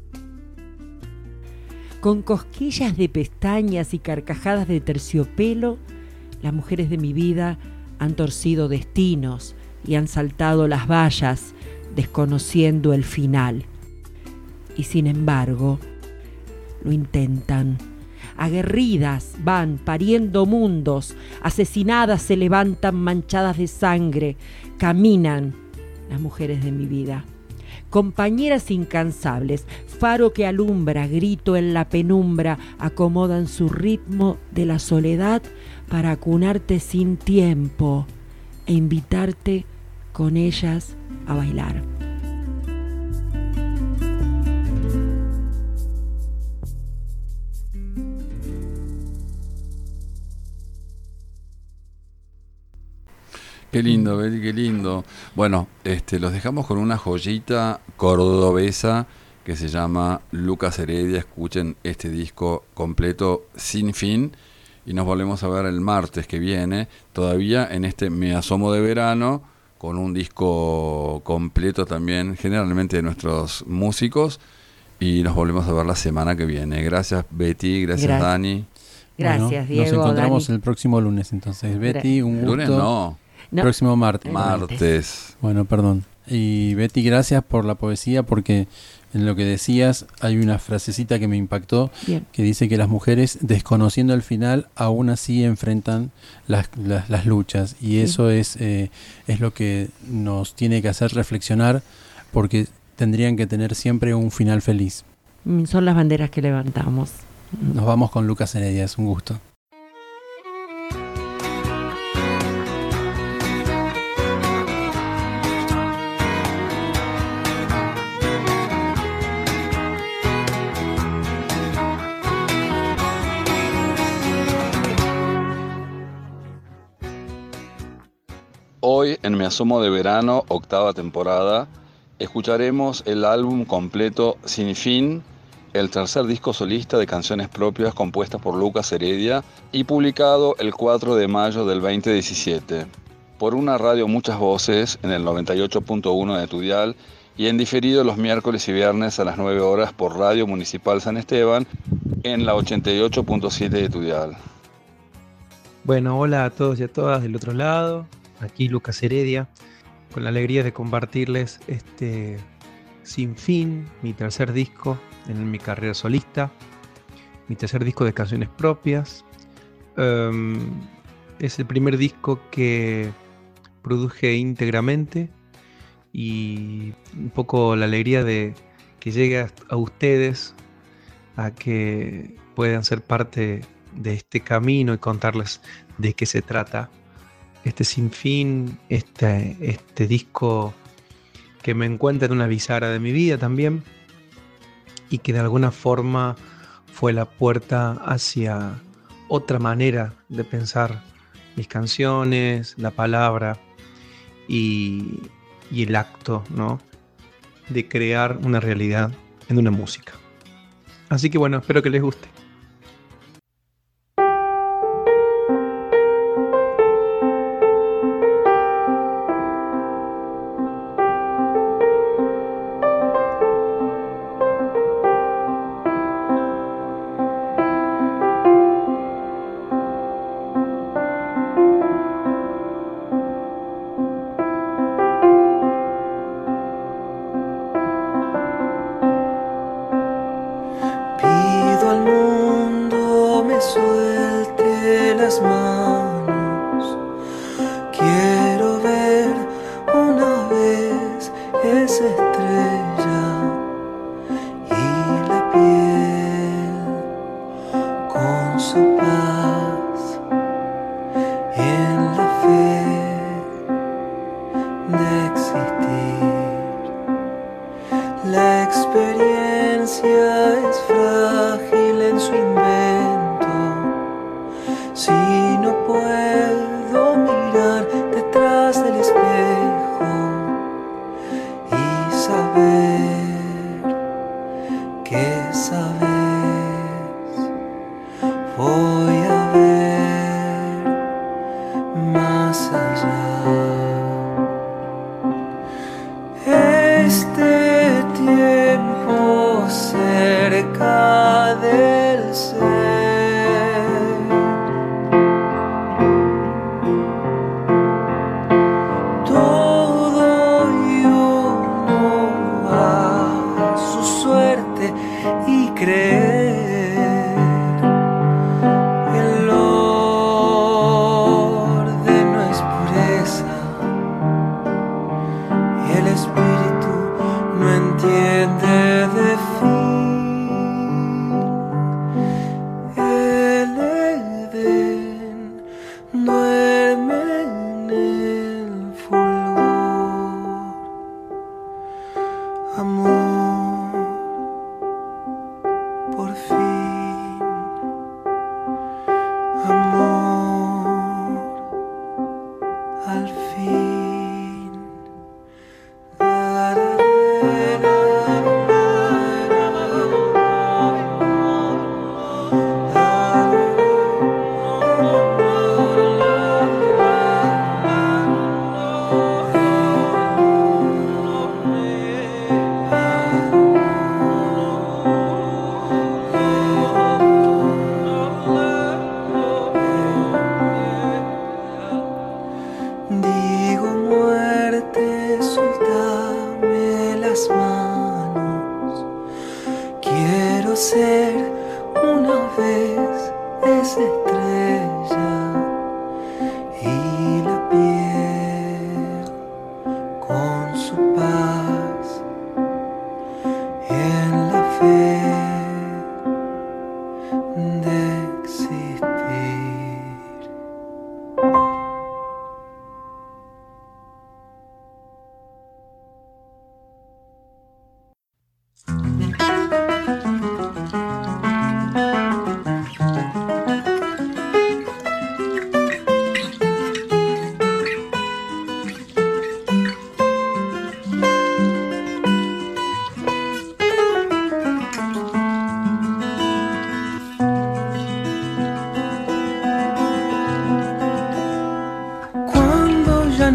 Con cosquillas de pestañas y carcajadas de terciopelo, las mujeres de mi vida han torcido destinos y han saltado las vallas, desconociendo el final. Y sin embargo, lo intentan. Aguerridas van pariendo mundos, asesinadas se levantan manchadas de sangre, caminan las mujeres de mi vida. Compañeras incansables, faro que alumbra, grito en la penumbra, acomodan su ritmo de la soledad para acunarte sin tiempo e invitarte con ellas a bailar. Qué lindo, Betty, qué lindo. Bueno, los dejamos con una joyita cordobesa que se llama Lucas Heredia. Escuchen este disco completo, Sin Fin, y nos volvemos a ver el martes que viene, todavía en Me Asomo de Verano, con un disco completo también, generalmente de nuestros músicos, y nos volvemos a ver la semana que viene. Gracias, Betty, gracias. Dani. Gracias, Diego. Diego. Nos encontramos Dani. el próximo lunes, entonces. Betty, un gusto. Lunes no. Próximo martes. Martes. Bueno, perdón. Y Betty, gracias por la poesía, porque en lo que decías hay una frasecita que me impactó. Bien. Que dice que las mujeres, desconociendo el final, aún así enfrentan las luchas. Y eso es lo que nos tiene que hacer reflexionar, porque tendrían que tener siempre un final feliz. Son las banderas que levantamos. Nos vamos con Lucas Heredia, es un gusto. Hoy, en Me Asomo de Verano, octava temporada, escucharemos el álbum completo Sin Fin, el tercer disco solista de canciones propias compuestas por Lucas Heredia y publicado el 4 de mayo del 2017. Por una radio Muchas Voces en el 98.1 de tu dial y en diferido los miércoles y viernes a las 9 horas por Radio Municipal San Esteban en la 88.7 de tu dial. Bueno, hola a todos y a todas del otro lado. Aquí Lucas Heredia, con la alegría de compartirles este Sin Fin, mi tercer disco en mi carrera solista, mi tercer disco de canciones propias. Es el primer disco que produje íntegramente y un poco la alegría de que llegue a ustedes, a que puedan ser parte de este camino y contarles de qué se trata. Este Sin Fin, este disco que me encuentra en una bisagra de mi vida también y que de alguna forma fue la puerta hacia otra manera de pensar mis canciones, la palabra y el acto, ¿no?, de crear una realidad en una música. Así que bueno, espero que les guste.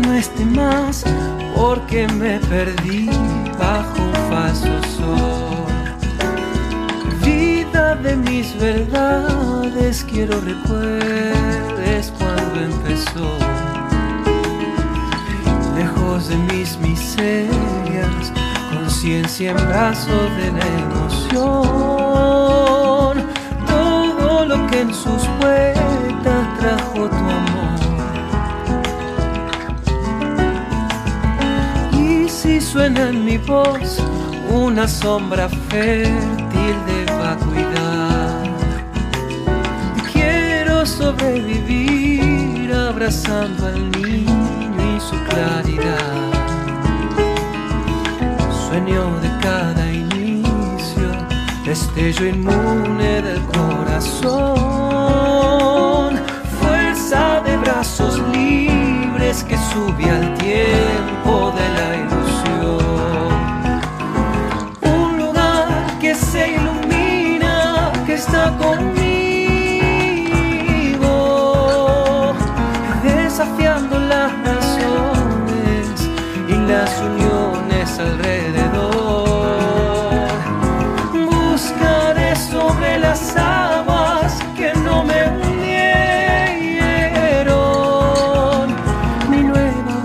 no esté más, porque me perdí bajo un falso sol. Vida de mis verdades, quiero recuerdes cuando empezó. Lejos de mis miserias, conciencia en brazos de la emoción. Todo lo que en sus vueltas trajo tu amor. Y si suena en mi voz una sombra fértil de vacuidad, quiero sobrevivir abrazando al niño y su claridad. Sueño de cada inicio, destello inmune del corazón, fuerza de brazos libres que sube al tiempo de la ilusión. Un lugar que se ilumina, que está conmigo, desafiando las razones y las uniones alrededor. Buscaré sobre las aguas que no me hundieron mi nueva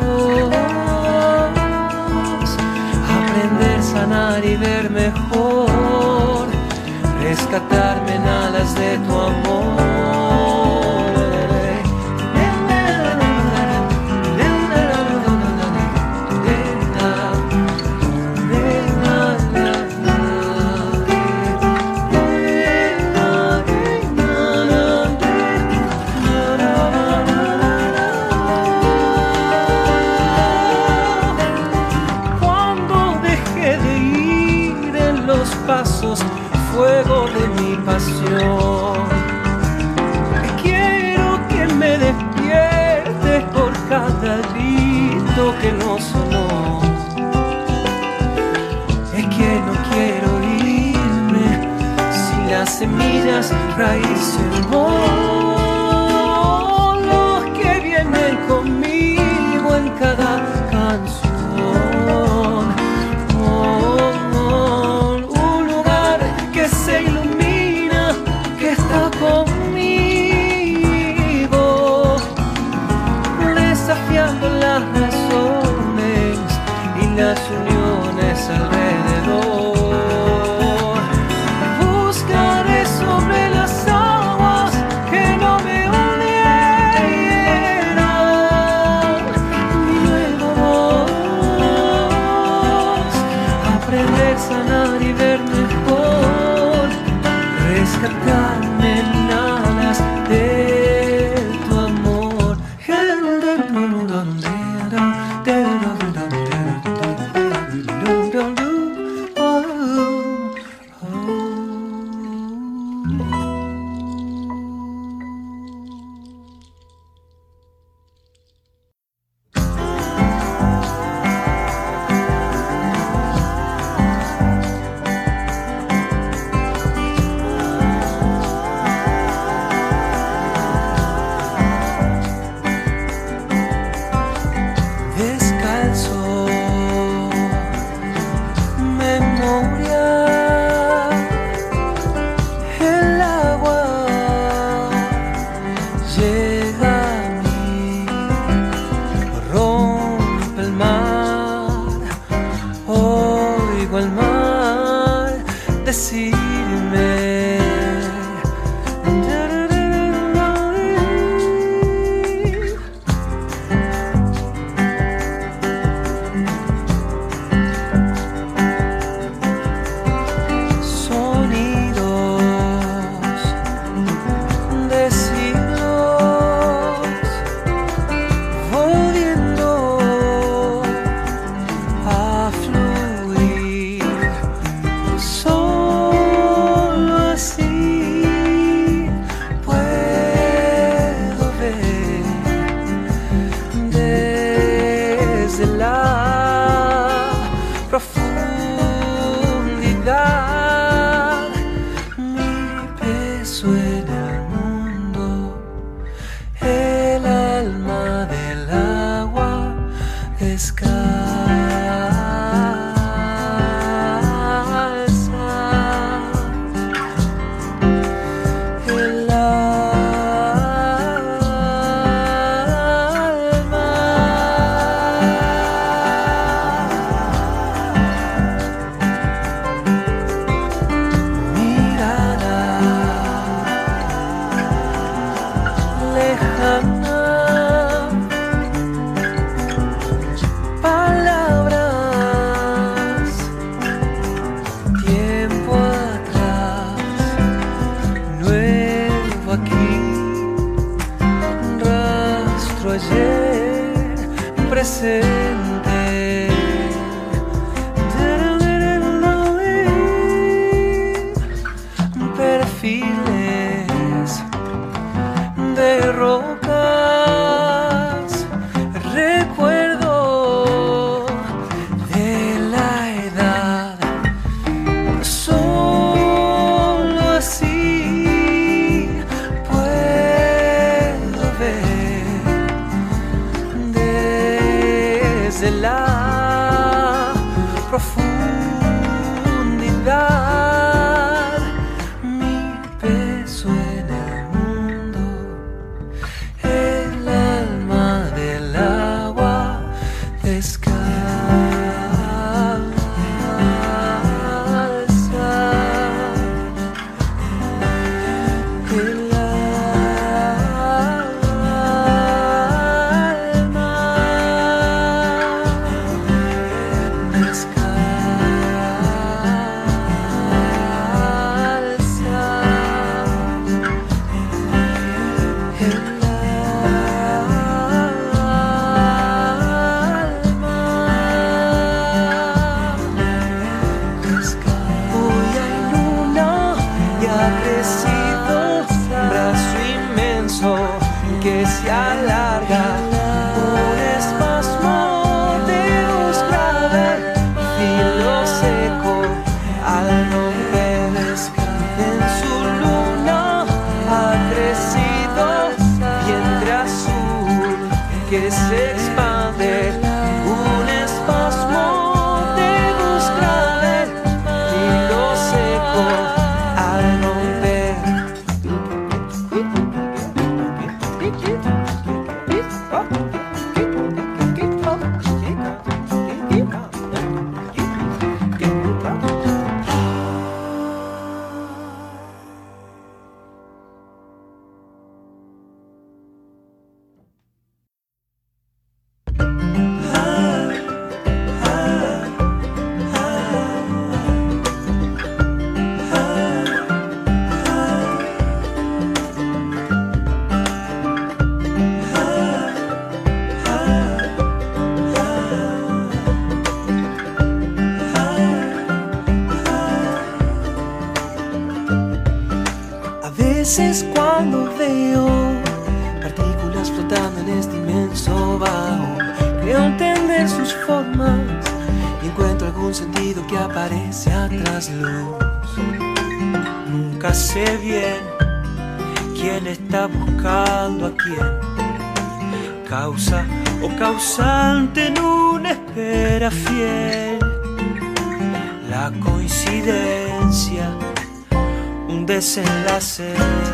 voz. Aprender, sanar y ver mejor, rescatarme en alas de tu amor. Fuego de mi pasión, quiero que me despiertes por cada grito que no sonó. Es que no quiero irme si las semillas raíces no. Los que vienen conmigo en cada canción. Se ilumina, que está conmigo, desafiando las razones y las uniones alrededor. Buscaré sobre las aguas que no me hundieran mi nueva voz. Aprender, sanar y ver mejor, rescatarme en alas de tu amor. Perfiles de rocas, recuerdo de la edad, solo así puedo ver desde la profundidad mi peso en el mundo, el alma del agua descalza. El que se alarga, un espasmo de luz grave, filo seco al romper en su luna ha crecido vientre azul que se expande, un espasmo de luz grave, filo seco al romper. A veces cuando veo partículas flotando en este inmenso bajo, creo entender sus formas y encuentro algún sentido que aparece a trasluz. Nunca sé bien quién está buscando a quién, causa o causante en una espera fiel. La coincidencia, un desenlace,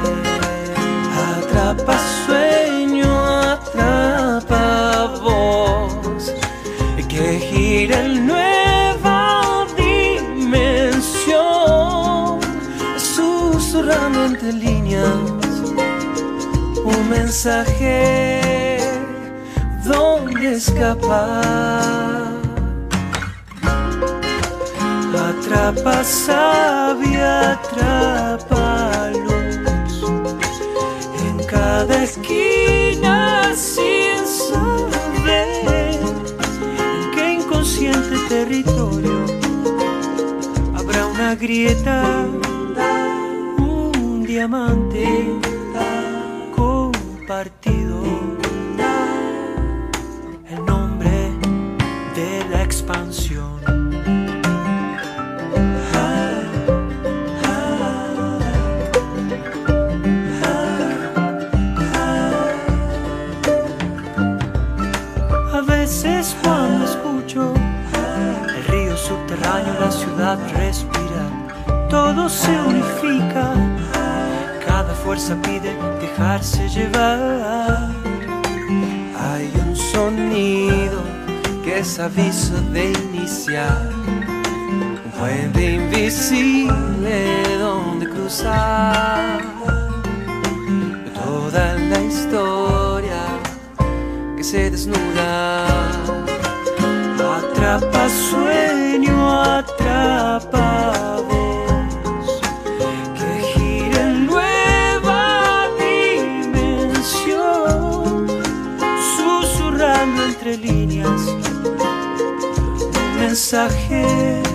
atrapa sueño, atrapa voz, que gira en nueva dimensión, susurrando entre líneas, un mensaje donde escapar. Atrapa sabia, atrapa luz, en cada esquina sin saber en qué inconsciente territorio habrá una grieta, un diamante compartido, el nombre de la expansión. A veces cuando ciudad respira, todo se unifica, cada fuerza pide dejarse llevar. Hay un sonido que es aviso de iniciar, un puente invisible donde cruzar toda la historia que se desnuda. Atrapa sueño, atrapa voz, que gira en nueva dimensión, susurrando entre líneas un mensaje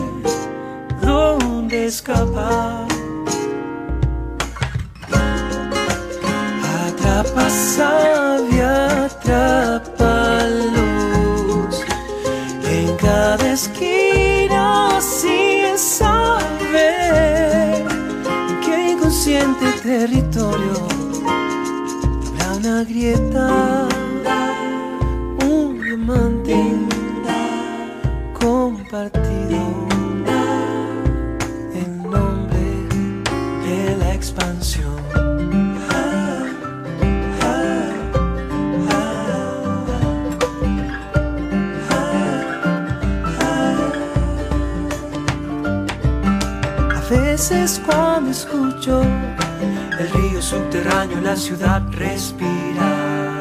donde escapar. Atrapa savia, atrapa luz, en cada esquina sin saber en qué inconsciente territorio habrá una grieta, un diamante compartido, en nombre de la expansión. A veces cuando escucho el río subterráneo, la ciudad respira.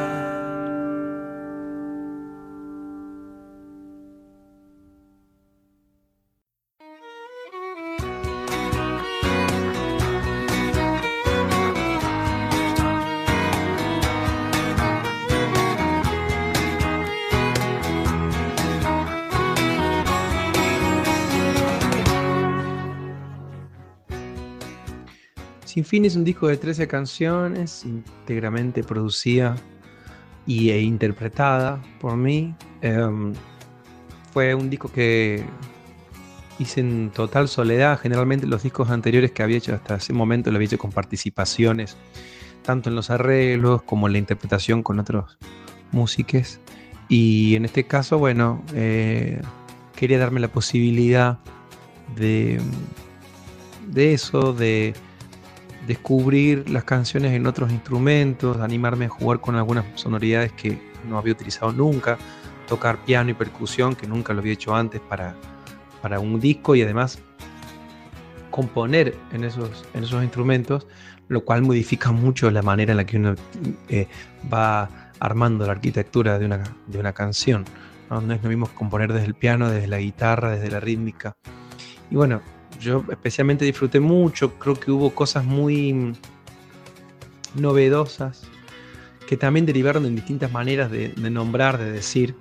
Sin Fin es un disco de 13 canciones, íntegramente producida e interpretada por mí. Fue un disco que hice en total soledad. Generalmente los discos anteriores que había hecho hasta ese momento los había hecho con participaciones, tanto en los arreglos como en la interpretación con otros músicos. Y en este caso, bueno, quería darme la posibilidad de eso, de descubrir las canciones en otros instrumentos, animarme a jugar con algunas sonoridades que no había utilizado nunca, tocar piano y percusión que nunca lo había hecho antes para un disco, y además componer en esos instrumentos, lo cual modifica mucho la manera en la que uno va armando la arquitectura de una canción, ¿no? No es lo mismo componer desde el piano, desde la guitarra, desde la rítmica. Y bueno, yo especialmente disfruté mucho, creo que hubo cosas muy novedosas que también derivaron en distintas maneras de nombrar, de decir,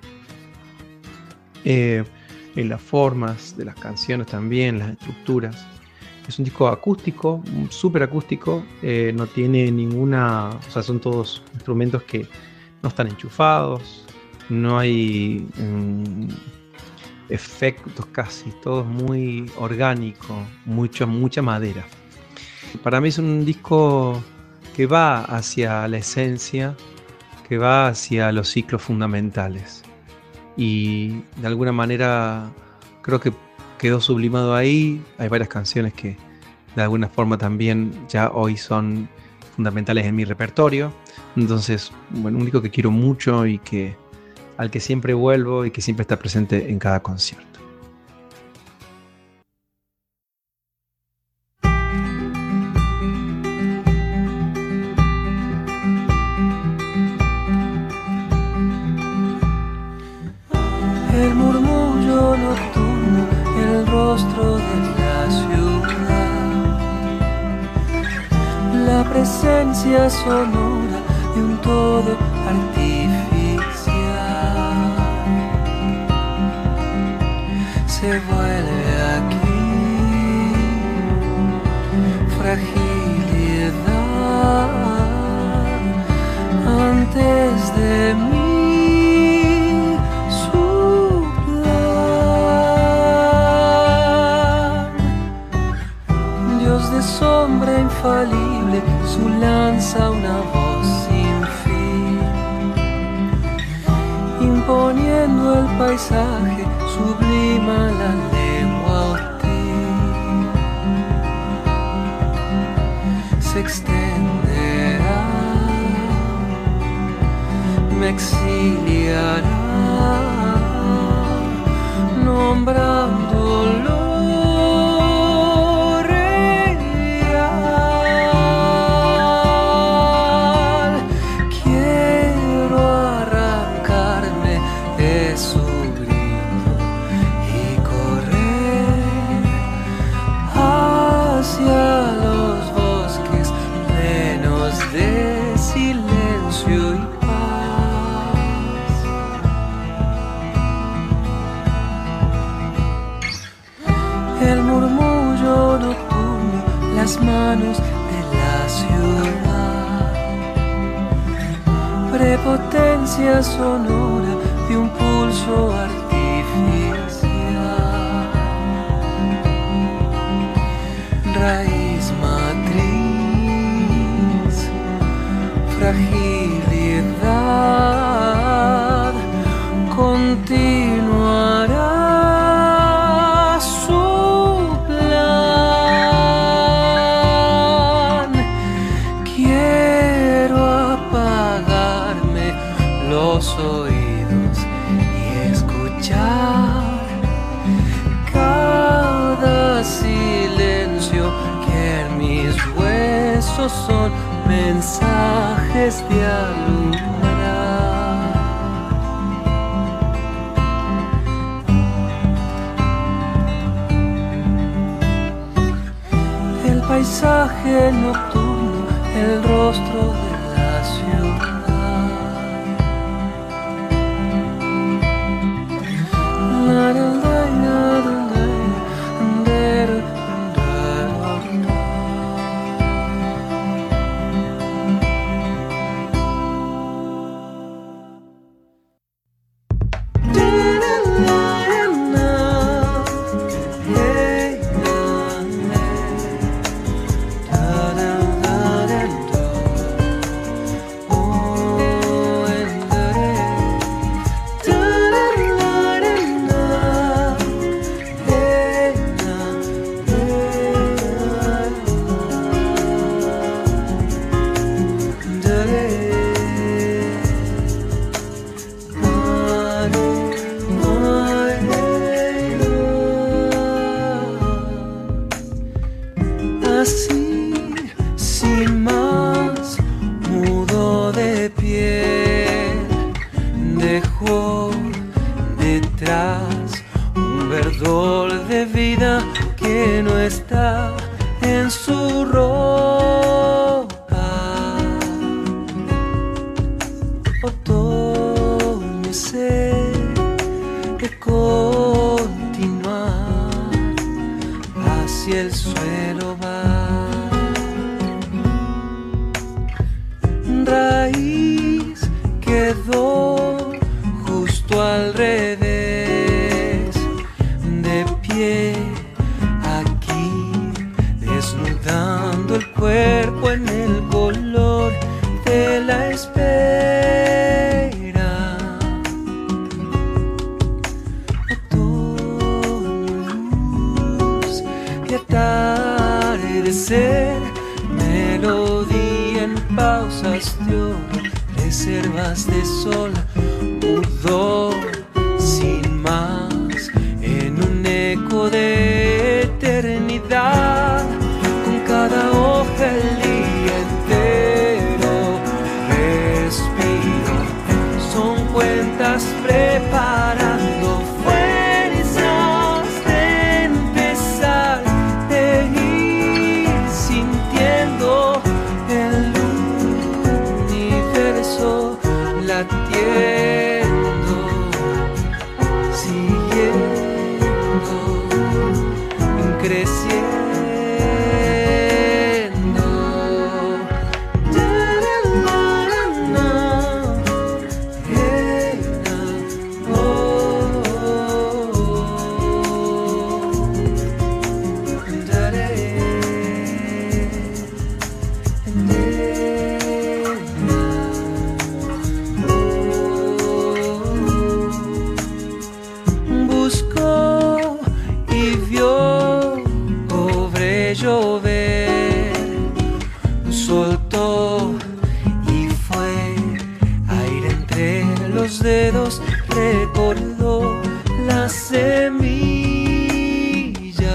en las formas de las canciones también, las estructuras. Es un disco acústico, súper acústico, no tiene ninguna, o sea, son todos instrumentos que no están enchufados, no hay efectos casi, todo muy orgánico, mucha madera. Para mí es un disco que va hacia la esencia, que va hacia los ciclos fundamentales, y de alguna manera creo que quedó sublimado ahí. Hay varias canciones que de alguna forma también ya hoy son fundamentales en mi repertorio. Entonces, bueno, un disco que quiero mucho y al que siempre vuelvo y que siempre está presente en cada concierto. El murmullo nocturno, el rostro de la ciudad, la presencia sonora de un todo artificial. Se vuelve aquí fragilidad antes de mí su plan. Dios de sombra infalible, su lanza una voz sin fin, imponiendo el paisaje, sublima la lengua hostil. se extenderá, me exiliará, nombrándolo real. Quiero arrancarme de su brillo y correr hacia los bosques plenos de silencio y paz. El murmullo nocturno, las manos de la ciudad, prepotencia sonora de un pulso artificial, raíz matriz, fragilidad, continuará su plan. Quiero apagarme los oídos y escuchar cada silencio que en mis huesos son mensajes de alumbrar. El paisaje nocturno, el rostro de la ciudad. La, la, la, la, la, la, la. Así, sin más, mudo de pie, dejó detrás un verdor de vida que no está en su ropa. Otoño sé de continuar, hacia el suelo va. Raíz quedó justo al revés, de pie aquí, desnudando el cuerpo en el color de la espera. Otoño, luz y atardecer, melodía en pausas de oro, reservas de sol, mudó sin más en un eco de eternidad, con cada hoja el día entero. Respiro, son cuentas preparando fuerzas de empezar, de ir sintiendo el universo latiendo, siguiendo, creciendo. los dedos recordó las semillas,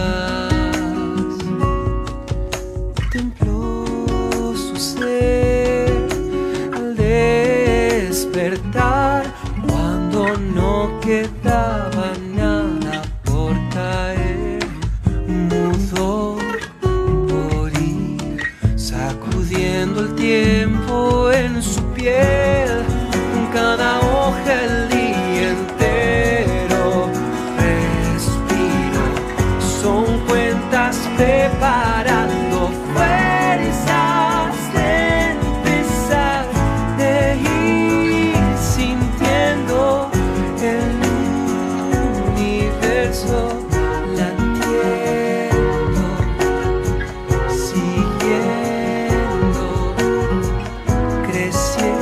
templó su ser al despertar cuando no quedaba nada por caer, mudó por ir sacudiendo el tiempo en su piel, cada hoja el día entero respiro, son cuentas preparando fuerzas de empezar, de ir sintiendo el universo latiendo, siguiendo, creciendo.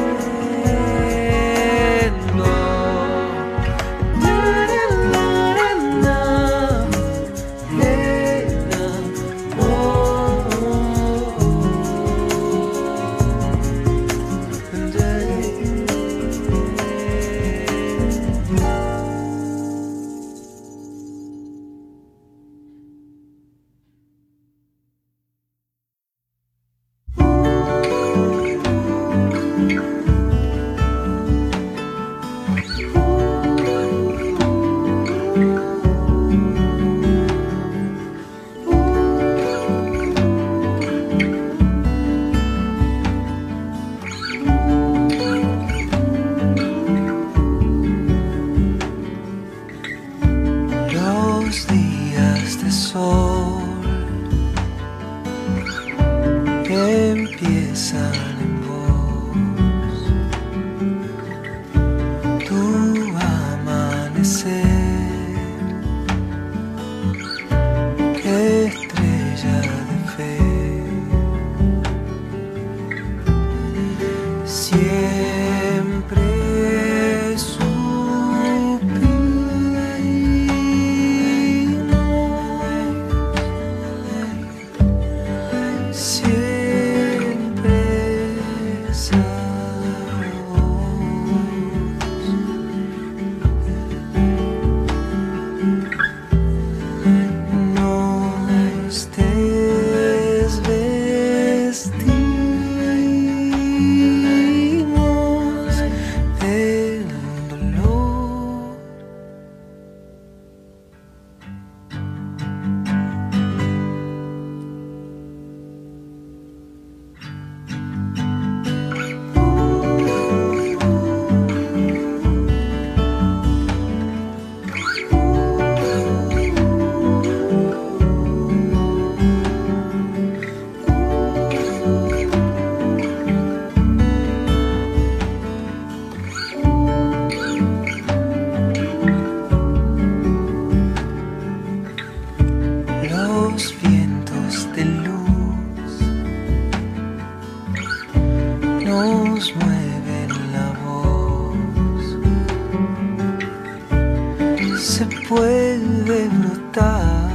Puede brotar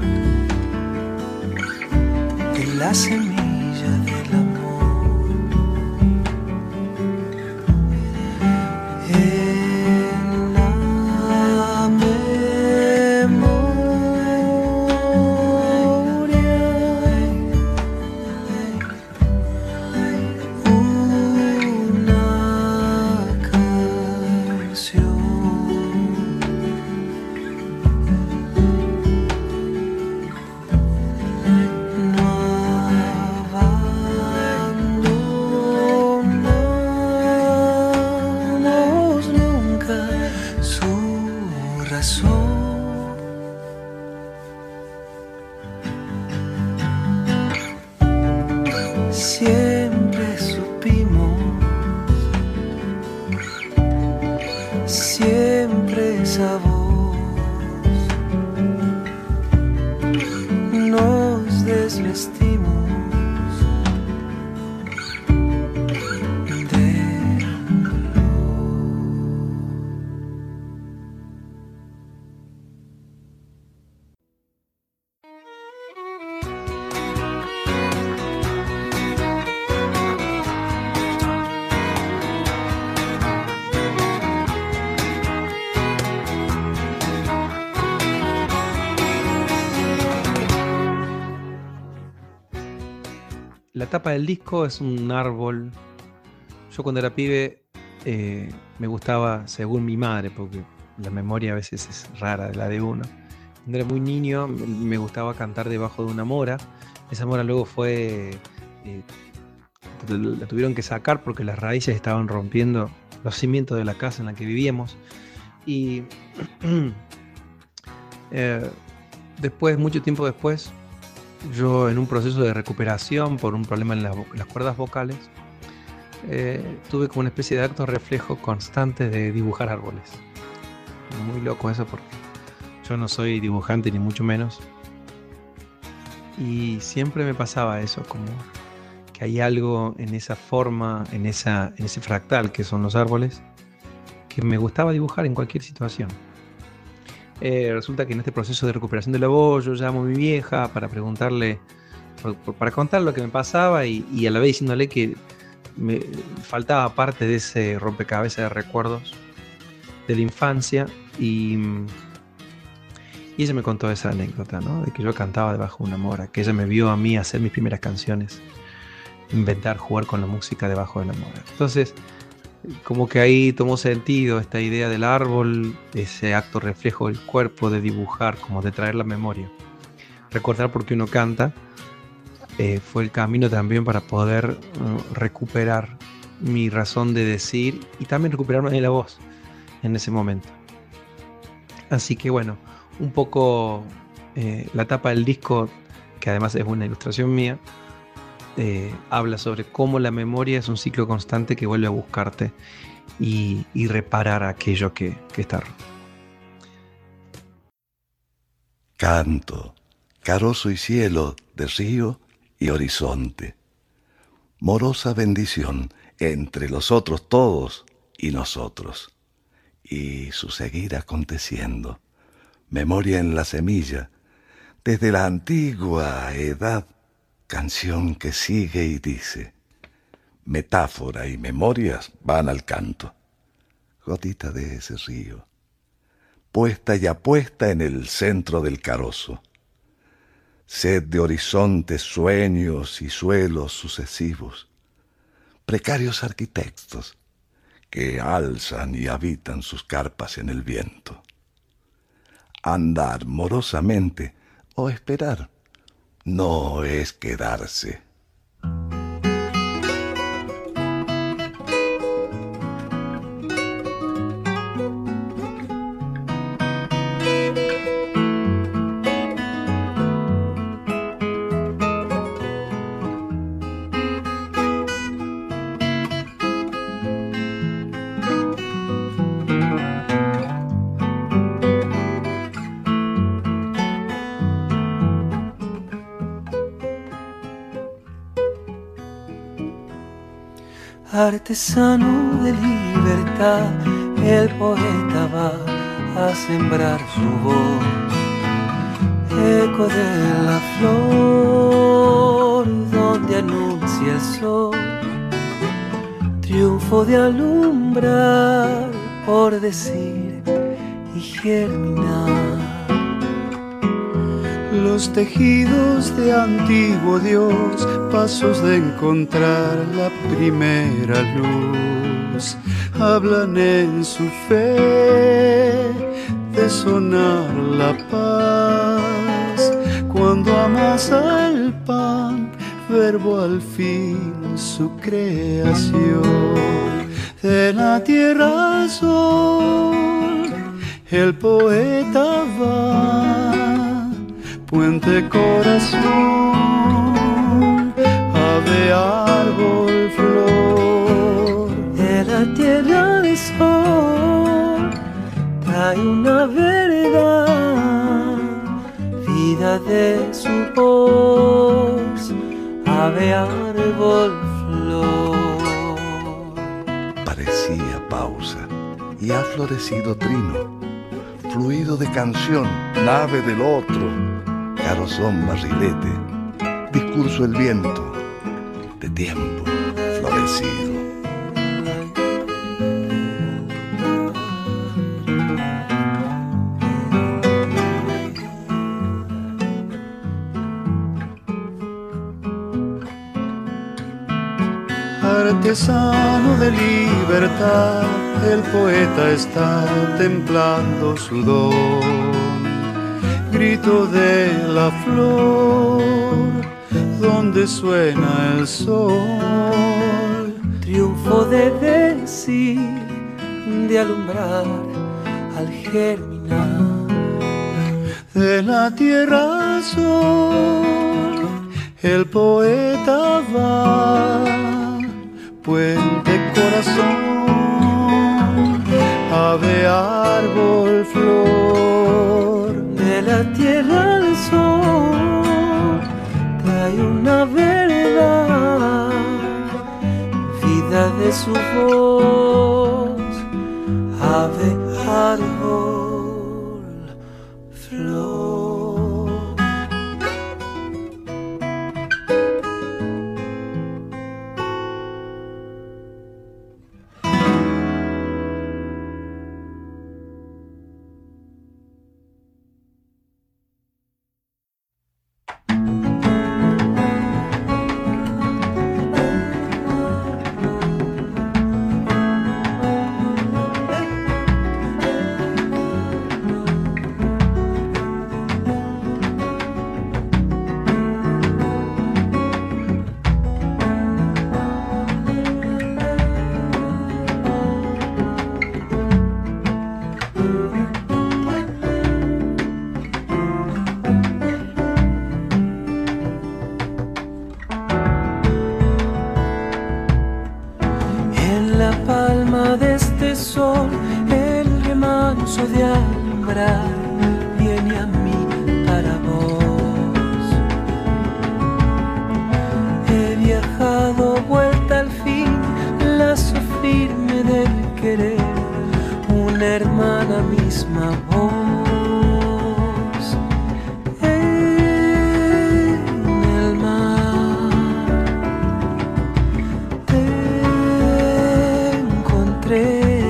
de la semilla del amor en la memoria, una canción. Siempre supimos, siempre esa voz nos desvestimos del la tapa del disco es un árbol. Yo cuando era pibe me gustaba, según mi madre, porque la memoria a veces es rara, la de uno. Cuando era muy niño me gustaba cantar debajo de una mora. Esa mora luego fue... la tuvieron que sacar porque las raíces estaban rompiendo los cimientos de la casa en la que vivíamos. Y después, mucho tiempo después, yo en un proceso de recuperación por un problema en las cuerdas vocales, tuve como una especie de acto reflejo constante de dibujar árboles. Muy loco eso porque yo no soy dibujante ni mucho menos. Y siempre me pasaba eso, como que hay algo en esa forma, en ese fractal que son los árboles, que me gustaba dibujar en cualquier situación. Resulta que en este proceso de recuperación de la voz yo llamo a mi vieja para preguntarle, para contar lo que me pasaba y a la vez diciéndole que me faltaba parte de ese rompecabezas de recuerdos de la infancia y ella me contó esa anécdota, ¿no? De que yo cantaba debajo de una mora, que ella me vio a mí hacer mis primeras canciones, inventar, jugar con la música debajo de la mora. Entonces, como que ahí tomó sentido esta idea del árbol, ese acto reflejo del cuerpo, de dibujar, como de traer la memoria. Recordar por qué uno canta fue el camino también para poder recuperar mi razón de decir y también recuperarme de la voz en ese momento. Así que bueno, un poco la tapa del disco, que además es una ilustración mía, habla sobre cómo la memoria es un ciclo constante que vuelve a buscarte y reparar aquello que está roto. Canto, carozo y cielo de río y horizonte. Morosa bendición entre los otros todos y nosotros. Y su seguir aconteciendo. Memoria en la semilla, desde la antigua edad, canción que sigue y dice, metáfora y memorias van al canto, gotita de ese río, puesta y apuesta en el centro del carozo, sed de horizontes, sueños y suelos sucesivos, precarios arquitectos que alzan y habitan sus carpas en el viento. Andar morosamente o esperar no es quedarse. Artesano de libertad, el poeta va a sembrar su voz, eco de la flor donde anuncia el sol, triunfo de alumbrar por decir y germinar. Los tejidos de antiguo Dios, pasos de encontrar la primera luz, hablan en su fe de sonar la paz. Cuando amasa el pan, verbo al fin su creación. De la tierra al sol, el poeta va, puente corazón, ave árbol flor. De la tierra del sol trae una verdad, vida de su voz, ave árbol flor. Parecía pausa y ha florecido trino, fluido de canción, nave del otro, carozón barrilete, discurso el viento, de tiempo florecido. artesano de libertad, el poeta está templando su don. Grito de la flor, donde suena el sol. Triunfo de decir, de alumbrar al germinar. De la tierra al sol, el poeta va, puente corazón, ave árbol flor. De la tierra al sol, trae una verdad, vida de su voz, ave árbol flor. De alumbrar viene a mí para vos. He viajado vuelta al fin, lazo firme del querer, una hermana misma voz. En el mar te encontré.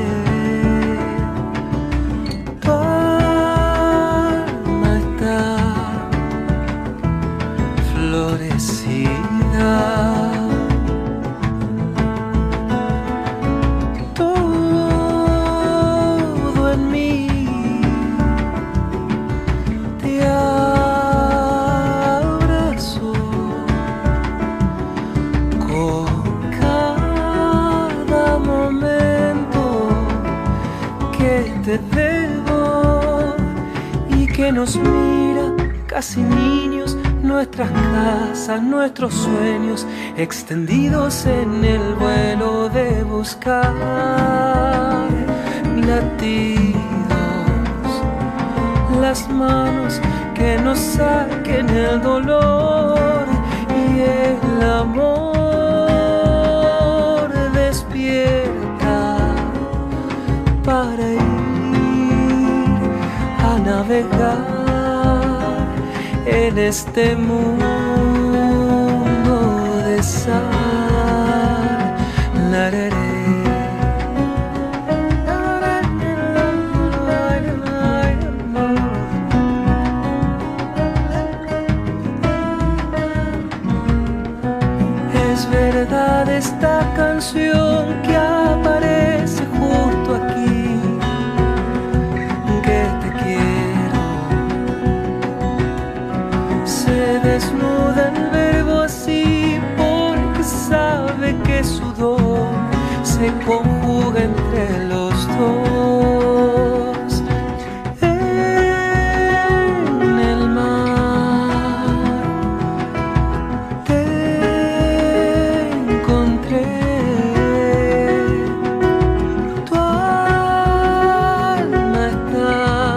Nos mira casi niños, nuestras casas, nuestros sueños extendidos en el vuelo de buscar latidos, las manos que nos saquen el dolor y el amor despierta para ir a navegar en este mundo de sal. Es verdad esta canción que aparece justo aquí, que te quiero. Se desnuda el verbo así porque sabe que su don se conjuga entre los dos. En el mar te encontré, tu alma está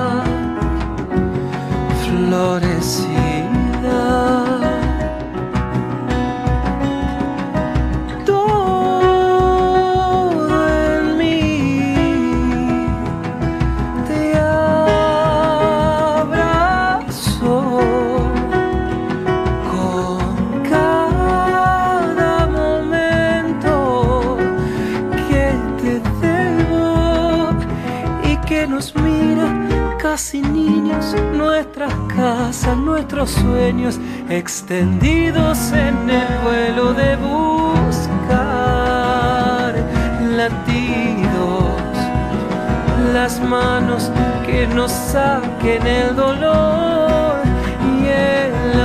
florecida. Todo en mí te abrazo con cada momento que te debo y que nos mira casi niños, nuestras casas, nuestros sueños extendidos en el vuelo de buscar sentidos, las manos que nos saquen el dolor y el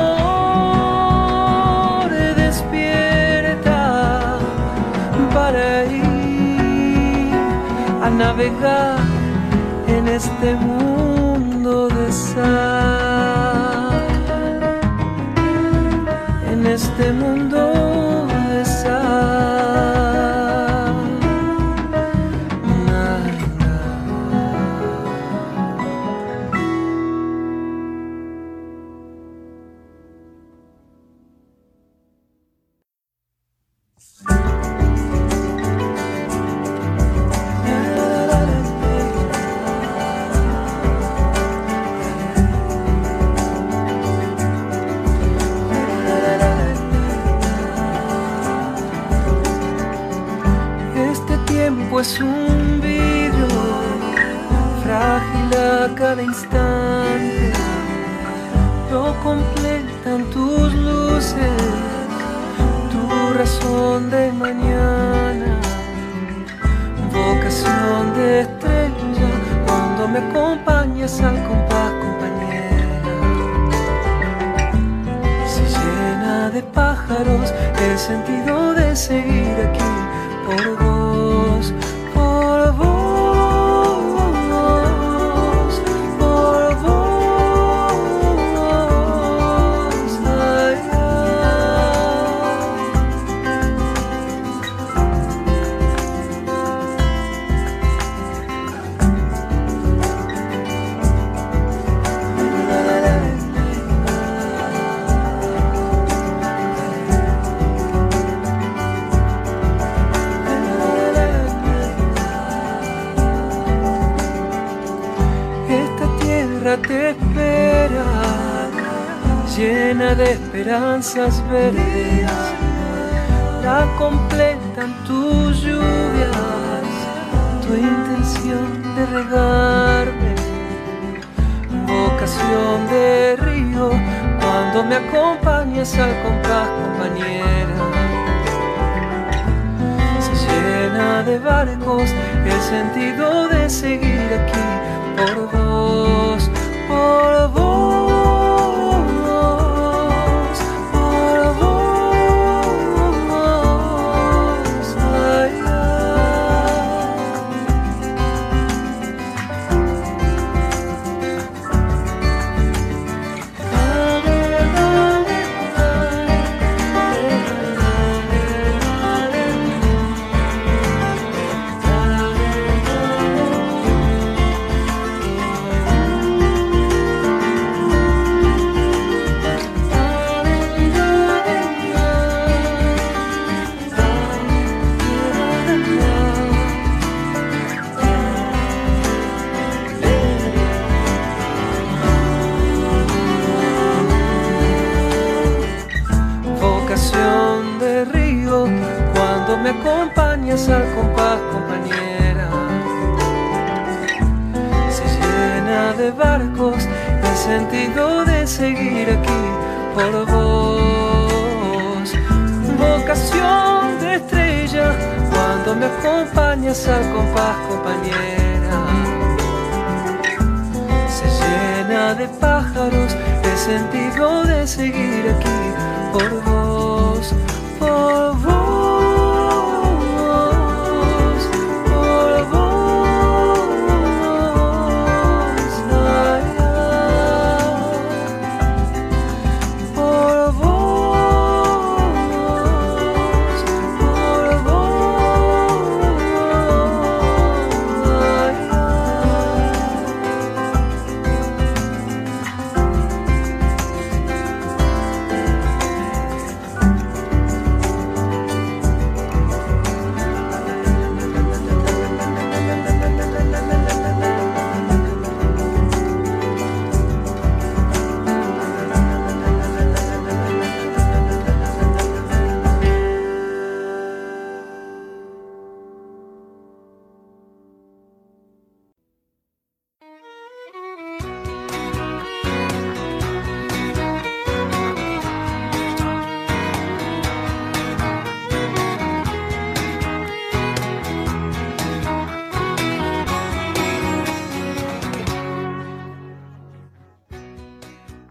amor despierta para ir a navegar en este mundo de sal, en este mundo de sal. Es un vidrio frágil a cada instante, lo completan tus luces, tu razón de mañana, vocación de estrella, cuando me acompañas al compás, compañera. Se llena de pájaros el sentido de seguir aquí por vos. Por vos, por vos, ay, te espera, llena de esperanzas verdes, la completan tus lluvias, tu intención de regarme, vocación de río, cuando me acompañas al compás, compañera. Se llena de barcos el sentido de seguir aquí por vos. Por vos, por vos, ay, me acompañas al compás, compañera. Se llena de barcos el sentido de seguir aquí por vos. Vocación de estrella cuando me acompañas al compás, compañera. Se llena de pájaros el sentido de seguir aquí por vos, por vos.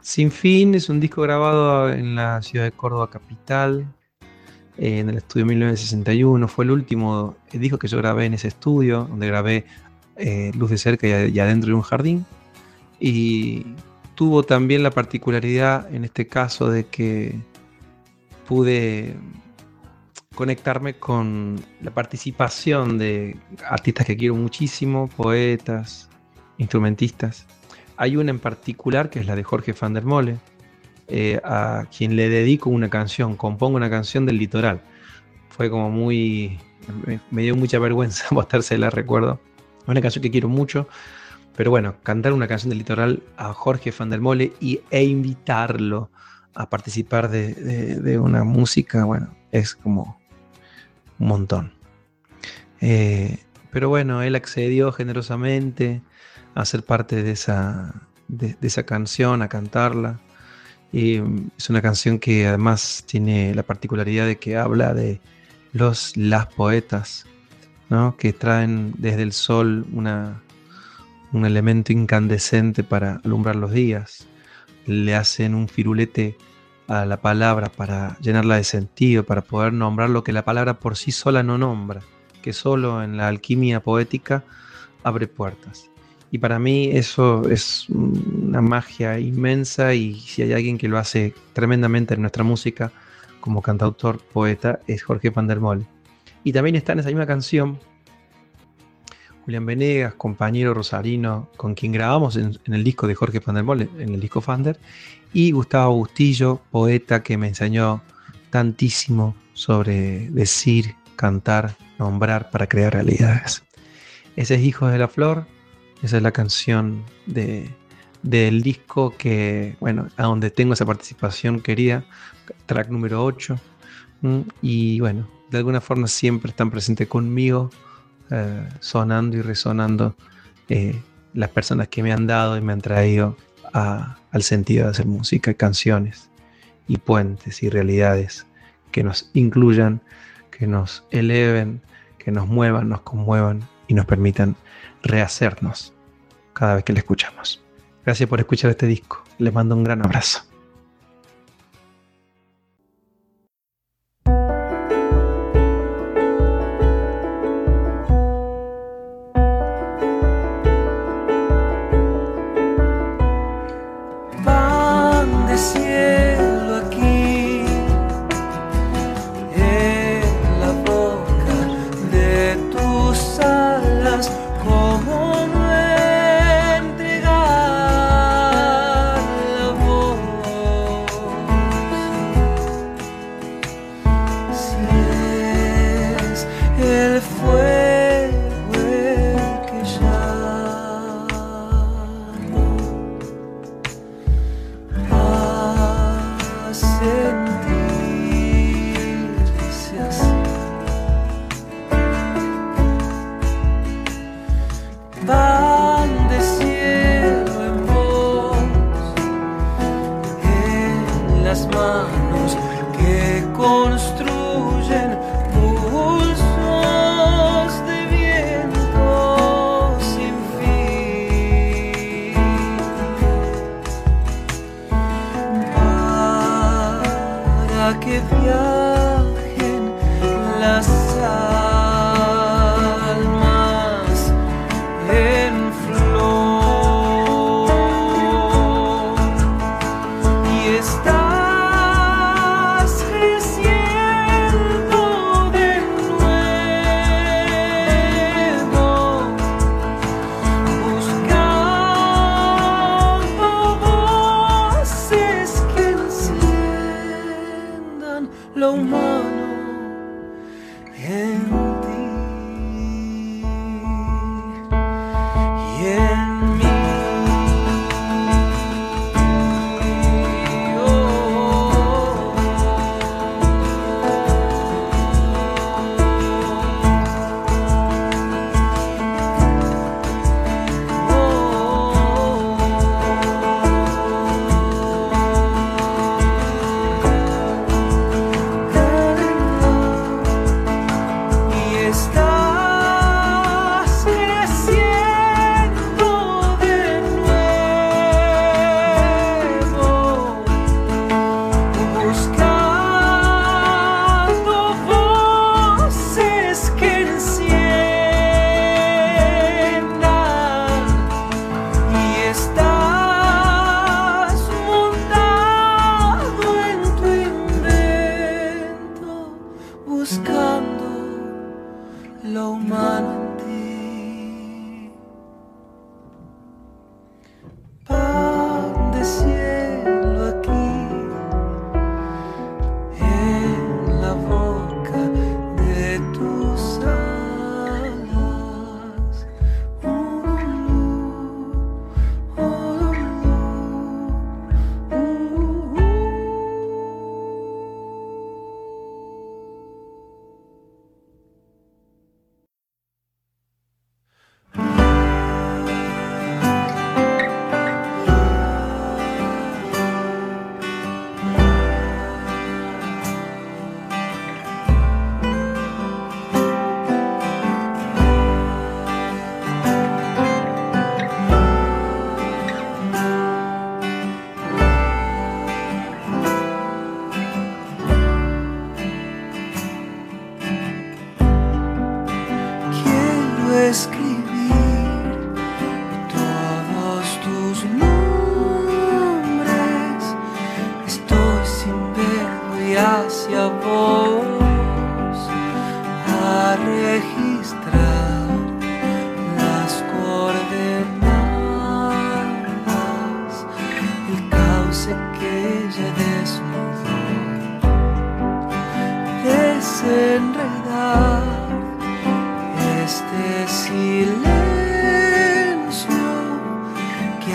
Sin Fin es un disco grabado en la ciudad de Córdoba capital, en el estudio 1961. Fue el último disco que yo grabé en ese estudio, donde grabé Luz de cerca y adentro de un jardín. Y tuvo también la particularidad en este caso de que pude conectarme con la participación de artistas que quiero muchísimo, poetas, instrumentistas. Hay una en particular que es la de Jorge van der Molle, a quien le dedico una canción, compongo una canción del litoral. Fue como me dio mucha vergüenza mostrársela, recuerdo. Es una canción que quiero mucho, pero bueno, cantar una canción del litoral a Jorge van der Molle e invitarlo a participar de una música, bueno, es como un montón. Pero bueno, él accedió generosamente a ser parte de esa canción, a cantarla. Y es una canción que además tiene la particularidad de que habla de las poetas, ¿no? Que traen desde el sol un elemento incandescente para alumbrar los días. Le hacen un firulete a la palabra para llenarla de sentido, para poder nombrar lo que la palabra por sí sola no nombra, que solo en la alquimia poética abre puertas. Y para mí eso es una magia inmensa, y si hay alguien que lo hace tremendamente en nuestra música como cantautor, poeta, es Jorge van der Molle. Y también está en esa misma canción Julián Venegas, compañero rosarino con quien grabamos en el disco de Jorge van der Molle, en el disco Fander, y Gustavo Bustillo, poeta que me enseñó tantísimo sobre decir, cantar, nombrar para crear realidades. Ese es Hijos de la Flor. Esa es la canción del disco que, bueno, a donde tengo esa participación querida, track número 8. Y bueno, de alguna forma siempre están presentes conmigo, sonando y resonando las personas que me han dado y me han traído al sentido de hacer música, canciones y puentes y realidades que nos incluyan, que nos eleven, que nos muevan, nos conmuevan y nos permitan rehacernos cada vez que le escuchamos. Gracias por escuchar este disco. Les mando un gran abrazo. Pan de cielo aquí en la boca de tus alas. ¿Cómo no entregar la voz? Si es el fuego el que llama a sentirse así. Pan de cielo en vos, en las manos que construyen pulsos de viento sin fin, para que viajen las almas en flor. Y estás creciendo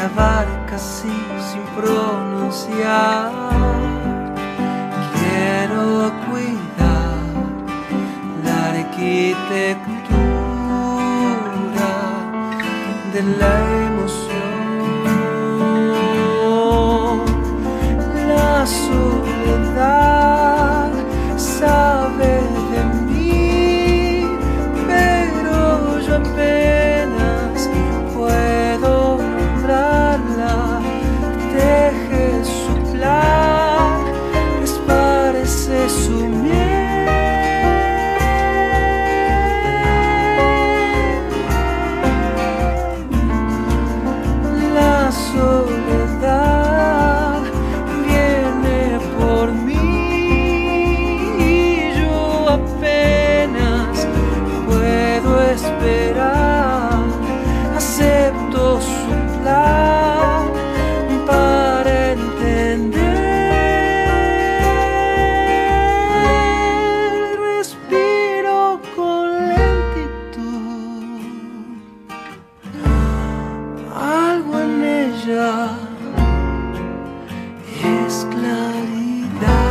abarca así sin pronunciar. Quiero cuidar la arquitectura de la emoción. La soledad sabe de mí, pero yo apenas puedo nombrarla. Deje su plan, les parece su miel. La soledad viene por mí y yo apenas puedo esperar. Acepto su plan para entender. Respiro con lentitud, algo en ella es claridad.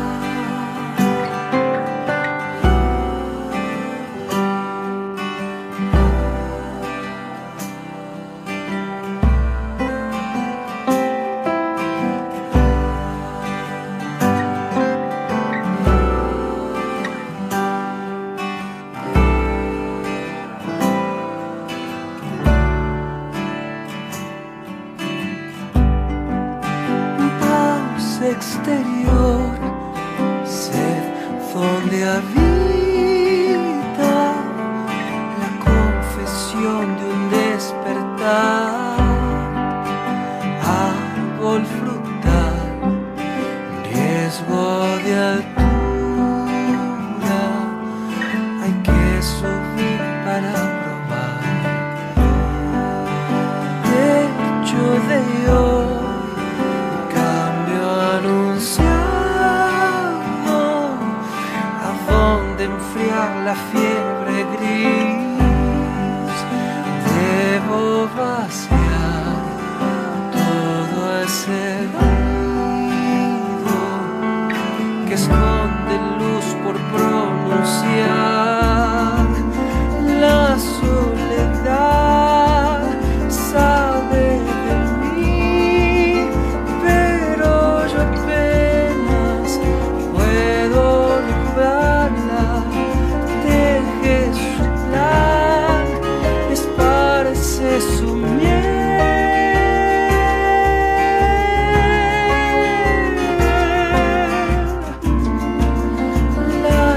Pausa exterior, sed donde habita la confesión de un despertar. Árbol frutal, riesgo de altura, hay que subir para probar. Techo de hoy, cambio anunciado, a dónde enfriar la fiebre gris. Debo vaciar todo ese ruido que esconde luz por pronunciar. La soledad sabe de mí, pero yo apenas puedo nombrarla. Deje su plan, les parece su miel. La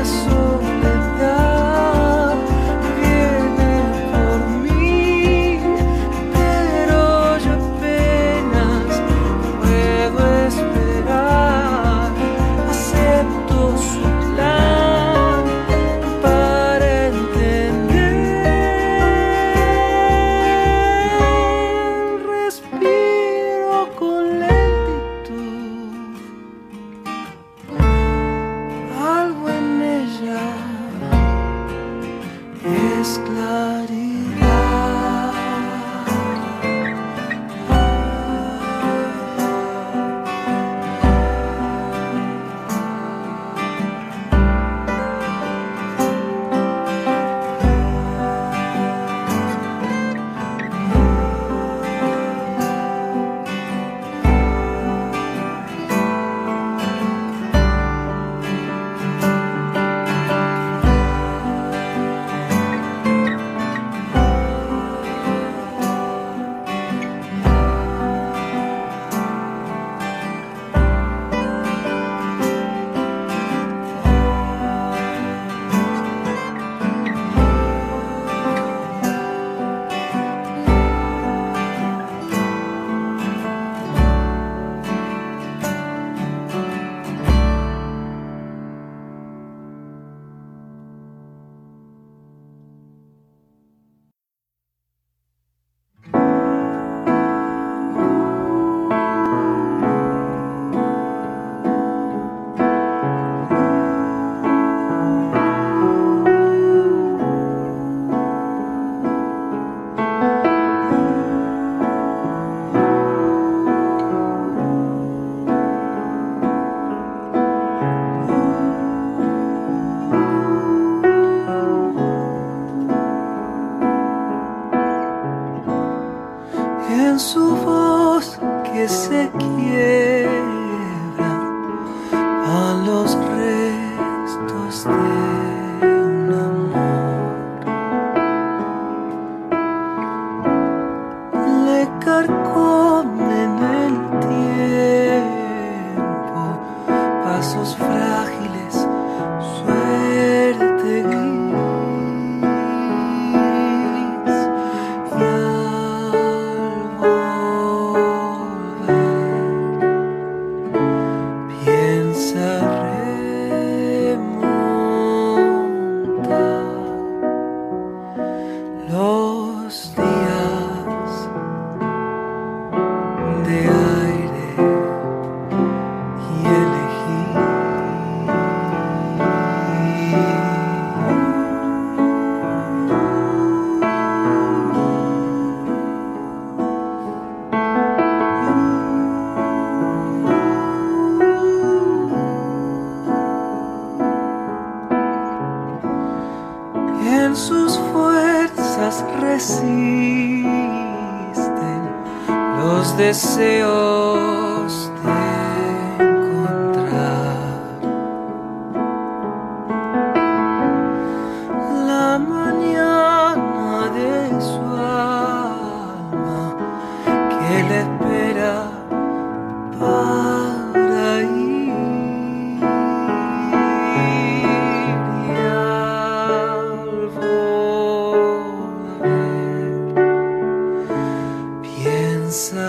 soledad viene por mí, pero yo apenas puedo esperar. Acepto su plan para entender. en su voz que se quiebra van los restos de un amor. Le carcomen el tiempo, pasos frágiles, suerte gris. Deseos de encontrar la mañana de su alma que le espera para ir y al volver piensa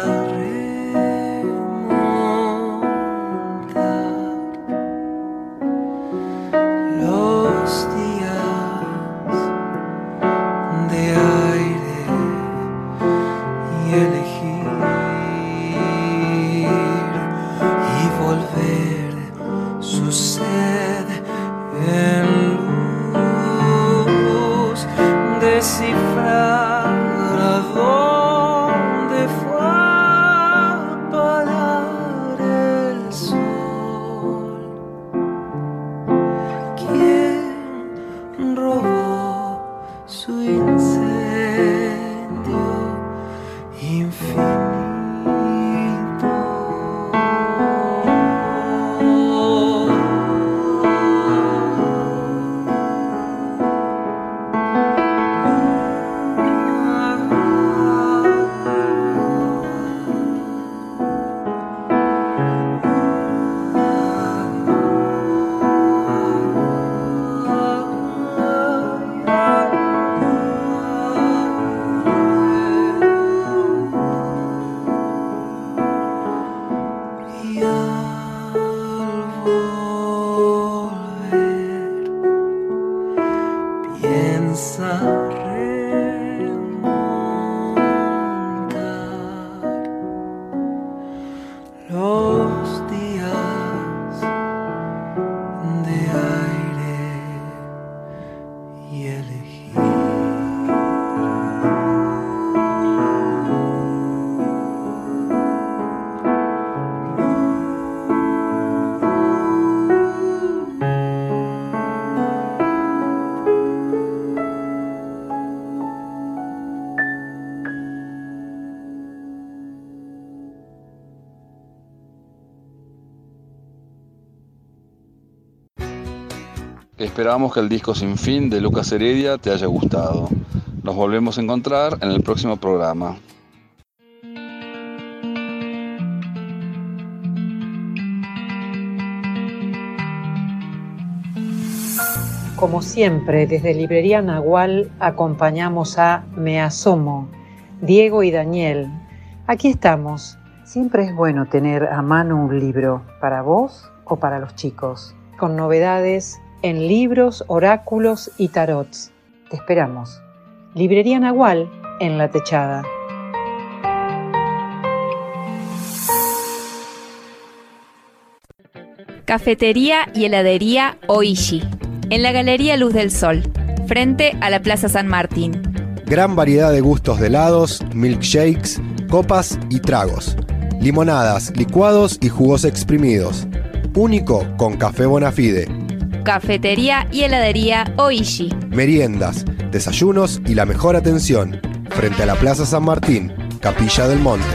Esperamos que el disco Sin Fin de Lucas Heredia te haya gustado. Nos volvemos a encontrar en el próximo programa. Como siempre, desde Librería Nahual acompañamos a Me Asomo, Diego y Daniel. Aquí estamos. Siempre es bueno tener a mano un libro, para vos o para los chicos, con novedades en libros, oráculos y tarots. Te esperamos. Librería Nahual en La Techada. Cafetería y heladería Oishi, en la Galería Luz del Sol, frente a la Plaza San Martín. Gran variedad de gustos de helados, milkshakes, copas y tragos. Limonadas, licuados y jugos exprimidos. Único con café Bonafide. Cafetería y heladería Oishi. Meriendas, desayunos y la mejor atención. Frente a la Plaza San Martín. Capilla del Monte.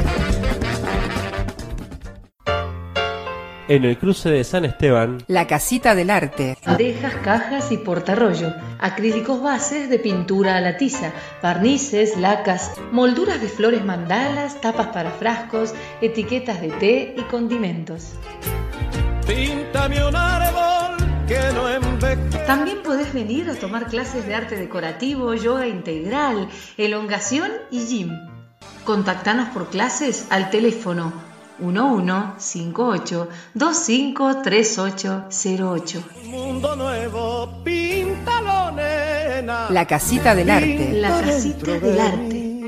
En el cruce de San Esteban, La Casita del Arte. Bandejas, cajas y portarrollo, acrílicos bases de pintura a la tiza, barnices, lacas, molduras de flores mandalas, tapas para frascos, etiquetas de té y condimentos. Píntame un árbol que no envejece. También podés venir a tomar clases de arte decorativo, yoga integral, elongación y gym. Contactanos por clases al teléfono 1158-253808. Mundo nuevo, píntalo, nena. La Casita del Arte. La Casita del Arte.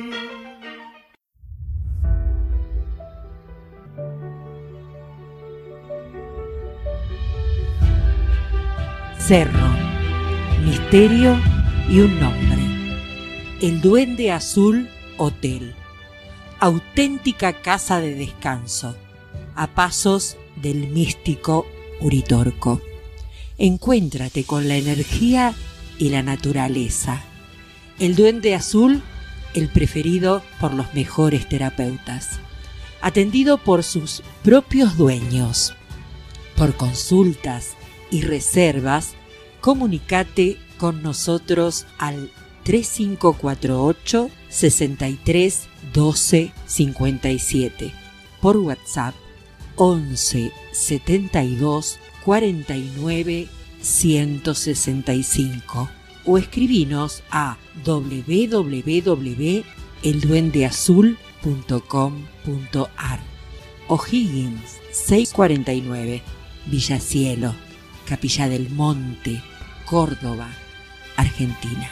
Cerro, misterio y un nombre. El Duende Azul Hotel. Auténtica casa de descanso, a pasos del místico Uritorco. Encuéntrate con la energía y la naturaleza. El Duende Azul, el preferido por los mejores terapeutas. Atendido por sus propios dueños. Por consultas y reservas, comunícate con nosotros al 3548 63 12 57, por WhatsApp 11 72 49 165 o escribinos a www.elduendeazul.com.ar. O'Higgins 649, Villa Cielo, Capilla del Monte, Córdoba, Argentina.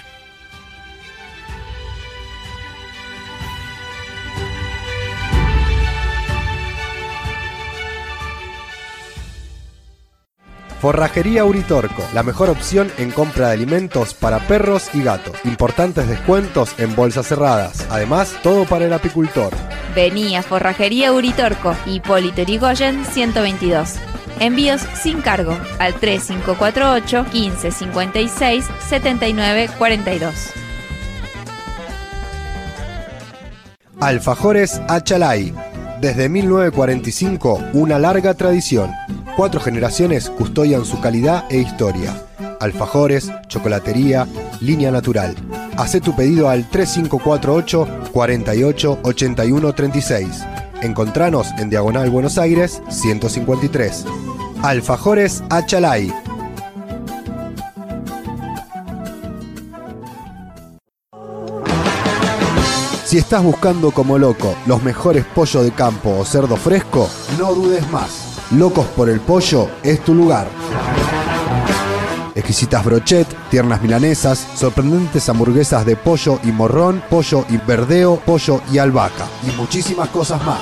Forrajería Uritorco, la mejor opción en compra de alimentos para perros y gatos. Importantes descuentos en bolsas cerradas. Además, todo para el apicultor. Vení a Forrajería Uritorco, Hipólito Yrigoyen 122. Envíos sin cargo al 3548 1556 7942. Alfajores Achalay. Desde 1945, una larga tradición. 4 generaciones custodian su calidad e historia. Alfajores, chocolatería, línea natural. Hacé tu pedido al 3548 48 81 36. Encontranos en Diagonal Buenos Aires 153. Alfajores Achalay. Si estás buscando como loco los mejores pollos de campo o cerdo fresco, no dudes más. Locos por el Pollo es tu lugar. Exquisitas brochet, tiernas milanesas, sorprendentes hamburguesas de pollo y morrón, pollo y verdeo, pollo y albahaca y muchísimas cosas más.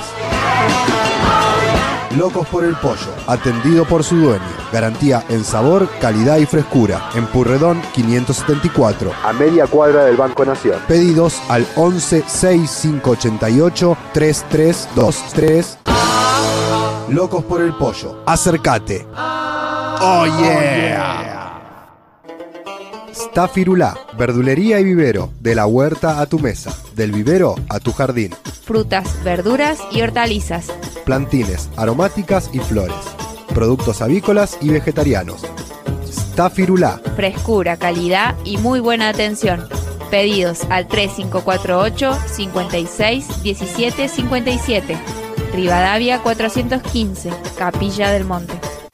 Locos por el Pollo, atendido por su dueño. Garantía en sabor, calidad y frescura. En Purredón 574, a media cuadra del Banco Nación. Pedidos al 11 6588 3323. Locos por el Pollo, acércate. Oh yeah. Stafirulá, verdulería y vivero, de la huerta a tu mesa, del vivero a tu jardín. Frutas, verduras y hortalizas. Plantines, aromáticas y flores. Productos avícolas y vegetarianos. Stafirulá. Frescura, calidad y muy buena atención. Pedidos al 3548 56 17 57. Rivadavia 415, Capilla del Monte.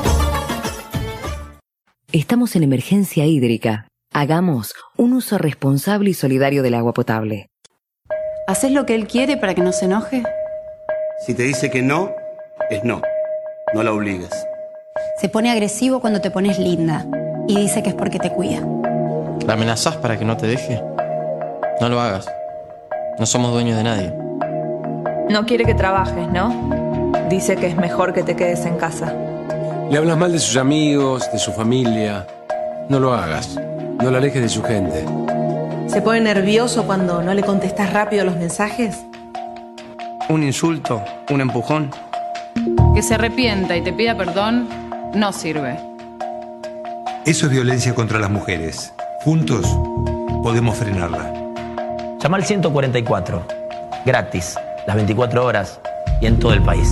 Estamos en emergencia hídrica. Hagamos un uso responsable y solidario del agua potable. ¿Haces lo que él quiere para que no se enoje? Si te dice que no, es no. No la obligues. Se pone agresivo cuando te pones linda y dice que es porque te cuida. ¿La amenazás para que no te deje? No lo hagas. No somos dueños de nadie. No quiere que trabajes, ¿no? Dice que es mejor que te quedes en casa. Le hablas mal de sus amigos, de su familia. No lo hagas. No lo alejes de su gente. ¿Se pone nervioso cuando no le contestas rápido los mensajes? Un insulto, un empujón. Que se arrepienta y te pida perdón no sirve. Eso es violencia contra las mujeres. Juntos podemos frenarla. Llama al 144. Gratis. las 24 horas y en todo el país.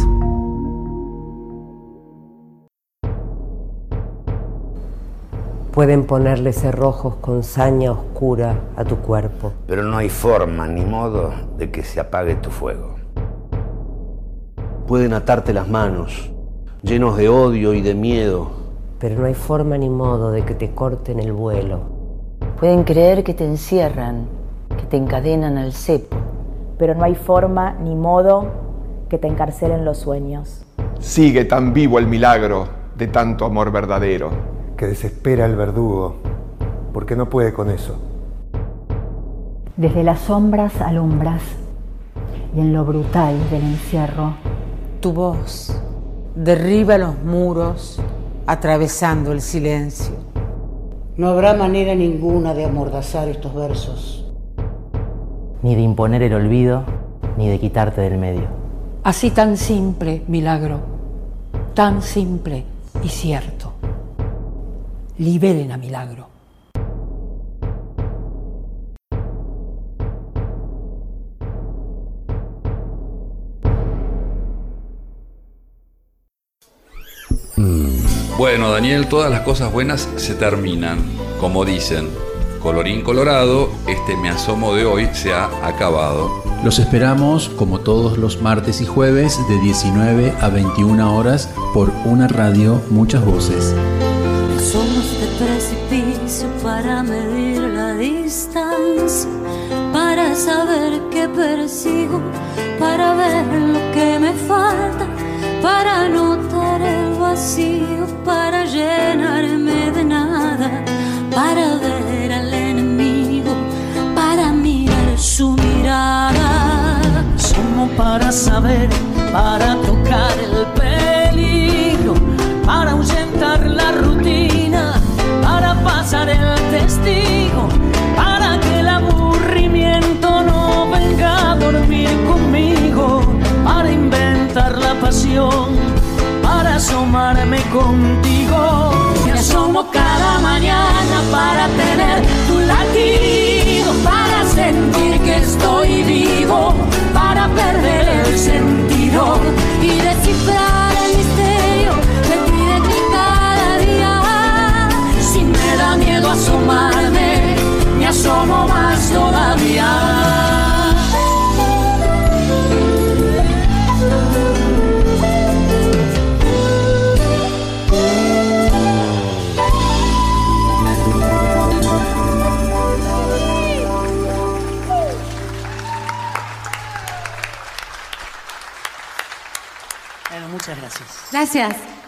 Pueden ponerle cerrojos con saña oscura a tu cuerpo. Pero no hay forma ni modo de que se apague tu fuego. Pueden atarte las manos, llenos de odio y de miedo. Pero no hay forma ni modo de que te corten el vuelo. Pueden creer que te encierran, que te encadenan al cepo. Pero no hay forma ni modo que te encarcelen los sueños. Sigue tan vivo el milagro de tanto amor verdadero. Que desespera el verdugo, porque no puede con eso. Desde las sombras alumbras, y en lo brutal del encierro, tu voz derriba los muros, atravesando el silencio. No habrá manera ninguna de amordazar estos versos. Ni de imponer el olvido, ni de quitarte del medio. Así tan simple, milagro, tan simple y cierto. Liberen a Milagro. Bueno, Daniel, todas las cosas buenas se terminan, como dicen. Colorín colorado, este Me Asomo de hoy se ha acabado. Los esperamos como todos los martes y jueves de 19 a 21 horas por una radio, muchas voces. Somos de precipicio para medir la distancia, para saber qué persigo, para ver lo que me falta, para notar el vacío, para llenarme de nada, para ver al enemigo, para mirar su mirada. Somos para saber, para tocar el peligro, para ahuyentar la rutina, para pasar el testigo, para que el aburrimiento no venga a dormir conmigo, para inventar la pasión, para asomarme contigo. Me asomo cada mañana para tener tu latido, para sentir que estoy vivo, para perder el sentido y descifrar el misterio que pide que cada día. Si me da miedo asomarme, me asomo más todavía. Bueno, muchas gracias. Gracias.